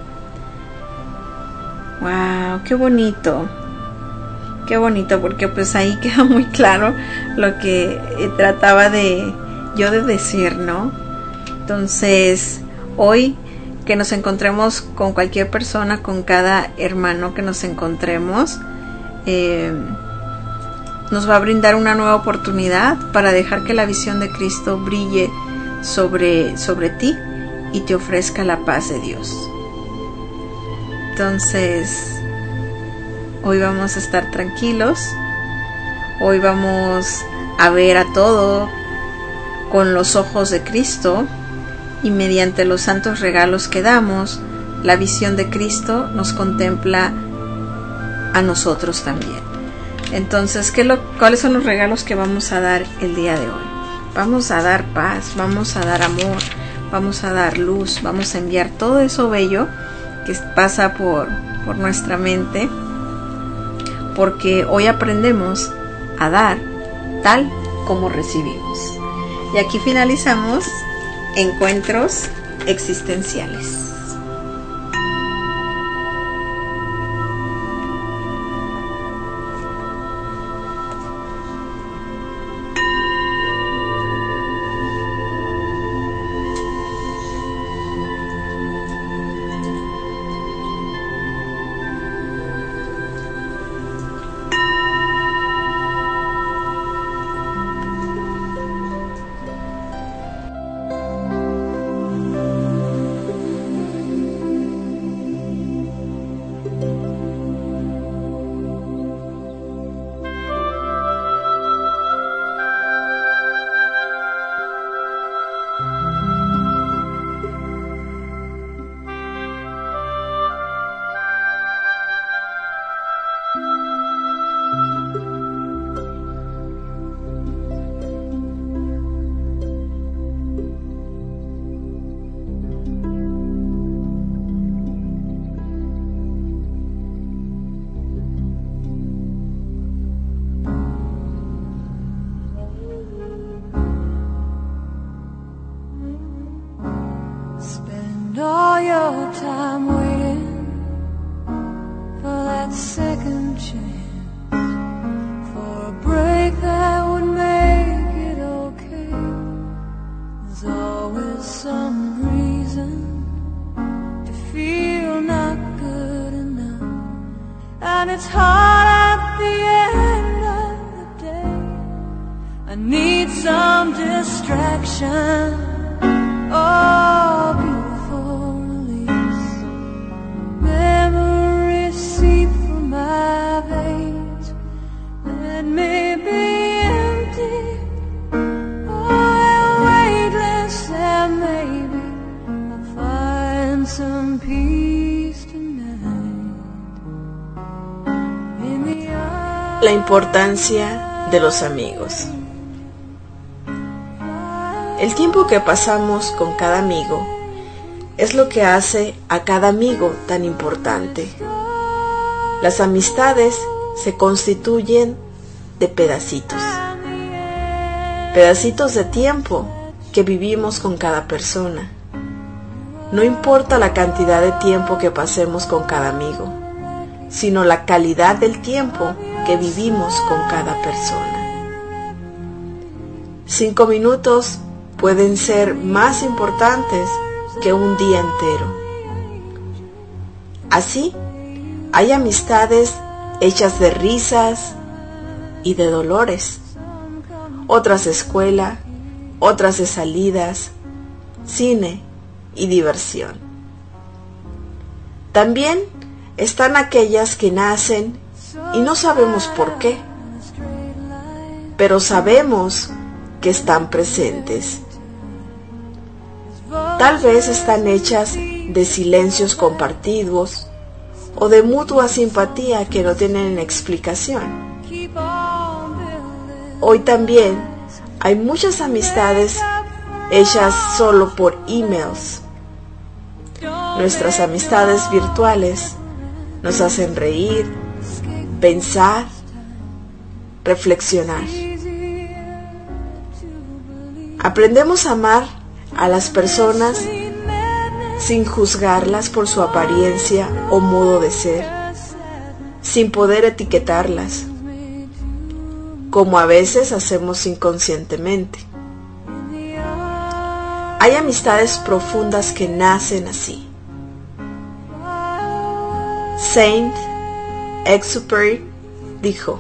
¡Wow! ¡Qué bonito! ¡Qué bonito! Porque pues ahí queda muy claro lo que trataba de decir, ¿no? Entonces, hoy que nos encontremos con cualquier persona, con cada hermano que nos encontremos, nos va a brindar una nueva oportunidad para dejar que la visión de Cristo brille sobre ti y te ofrezca la paz de Dios. Entonces, hoy vamos a estar tranquilos, hoy vamos a ver a todo con los ojos de Cristo, y mediante los santos regalos que damos, la visión de Cristo nos contempla a nosotros también. Entonces, ¿cuáles son los regalos que vamos a dar el día de hoy? Vamos a dar paz, vamos a dar amor, vamos a dar luz, vamos a enviar todo eso bello que pasa por nuestra mente, porque hoy aprendemos a dar tal como recibimos. Y aquí finalizamos Encuentros Existenciales. All your time waiting for that second chance, for a break that would make it okay. There's always some reason to feel not good enough, and it's hard at the end of the day. I need some distraction. Oh, beautiful release. Memories seep from my veins. Let me be empty. Oh, weightless, and maybe I'll find some peace tonight. La importancia de los amigos. El tiempo que pasamos con cada amigo es lo que hace a cada amigo tan importante. Las amistades se constituyen de pedacitos de tiempo que vivimos con cada persona. No importa la cantidad de tiempo que pasemos con cada amigo, sino la calidad del tiempo que vivimos con cada persona. 5 minutos pueden ser más importantes que un día entero. Así, hay amistades hechas de risas y de dolores, otras de escuela, otras de salidas, cine y diversión. También están aquellas que nacen y no sabemos por qué, pero sabemos que están presentes. Tal vez están hechas de silencios compartidos o de mutua simpatía que no tienen explicación. Hoy también hay muchas amistades hechas solo por emails. Nuestras amistades virtuales nos hacen reír, pensar, reflexionar. Aprendemos a amar a las personas sin juzgarlas por su apariencia o modo de ser, sin poder etiquetarlas, como a veces hacemos inconscientemente. Hay amistades profundas que nacen así. Saint-Exupéry dijo: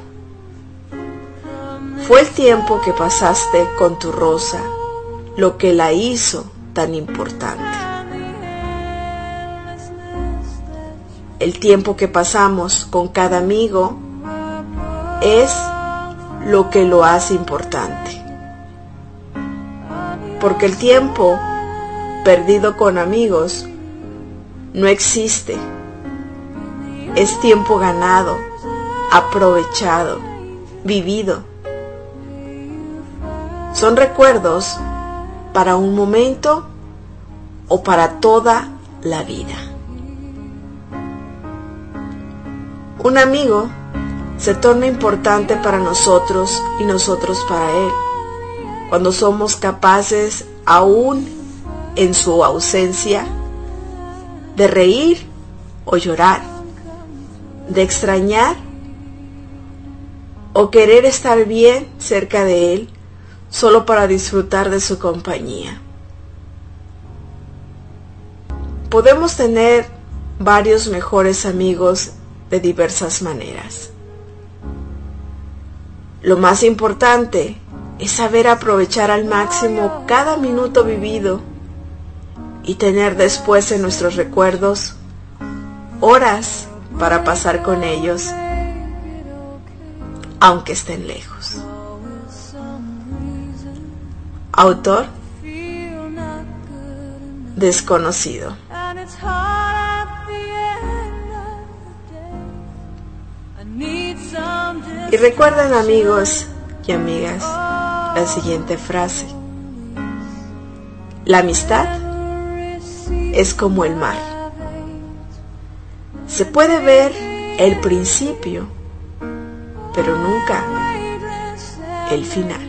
fue el tiempo que pasaste con tu rosa lo que la hizo tan importante. El tiempo que pasamos con cada amigo es lo que lo hace importante. Porque el tiempo perdido con amigos no existe. Es tiempo ganado, aprovechado, vivido. Son recuerdos para un momento o para toda la vida. Un amigo se torna importante para nosotros y nosotros para él, cuando somos capaces, aún en su ausencia, de reír o llorar, de extrañar o querer estar bien cerca de él, solo para disfrutar de su compañía. Podemos tener varios mejores amigos de diversas maneras. Lo más importante es saber aprovechar al máximo cada minuto vivido y tener después en nuestros recuerdos horas para pasar con ellos, aunque estén lejos. Autor desconocido. Y recuerden, amigos y amigas, la siguiente frase: la amistad es como el mar. Se puede ver el principio, pero nunca el final.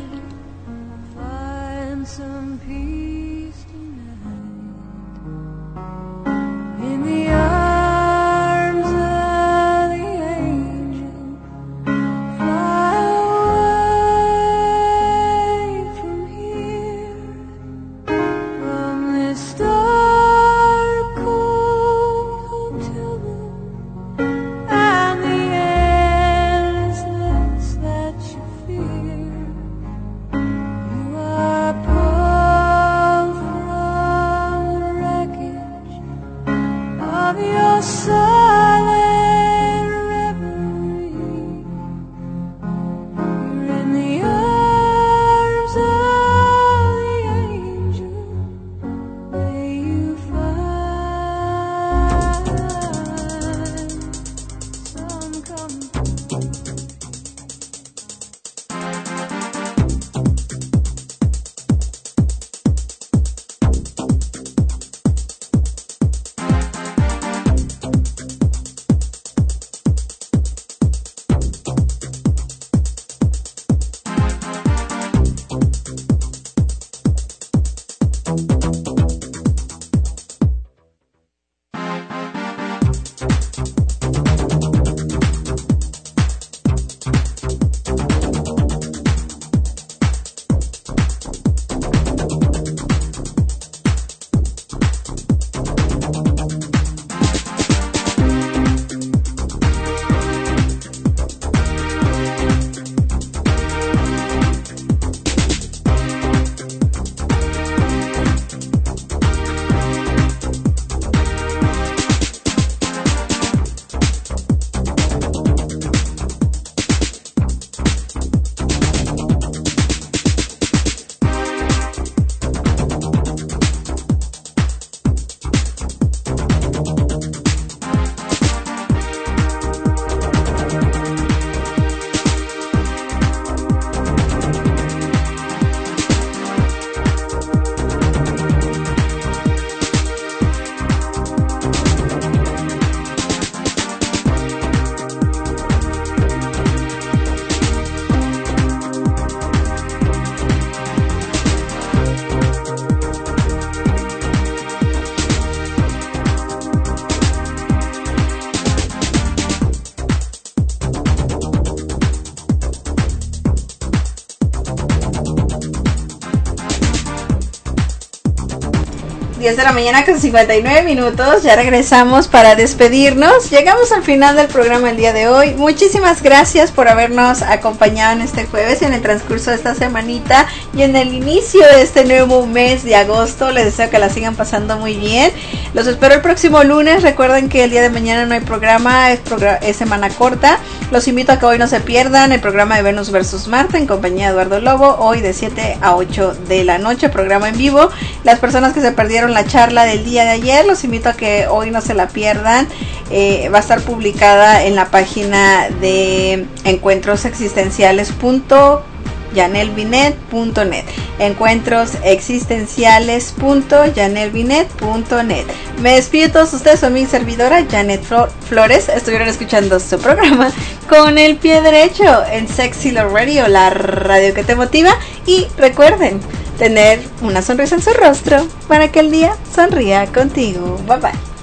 10 de la mañana con 59 minutos, ya regresamos para despedirnos. Llegamos al final del programa el día de hoy. Muchísimas gracias por habernos acompañado en este jueves, en el transcurso de esta semanita y en el inicio de este nuevo mes de agosto. Les deseo que la sigan pasando muy bien. Los espero el próximo lunes. Recuerden que el día de mañana no hay programa, es semana corta. Los invito a que hoy no se pierdan el programa de Venus vs Marte en compañía de Eduardo Lobo, hoy de 7 a 8 de la noche, programa en vivo. Las personas que se perdieron la charla del día de ayer, los invito a que hoy no se la pierdan. Va a estar publicada en la página de encuentrosexistenciales.janelbinet.net, encuentrosexistenciales.janelbinet.net. Me despido de todos ustedes, soy mi servidora Janet Flores. Estuvieron escuchando su programa Con el Pie Derecho en Sexy Love Radio, la radio que te motiva. Y recuerden tener una sonrisa en su rostro para que el día sonría contigo. Bye bye.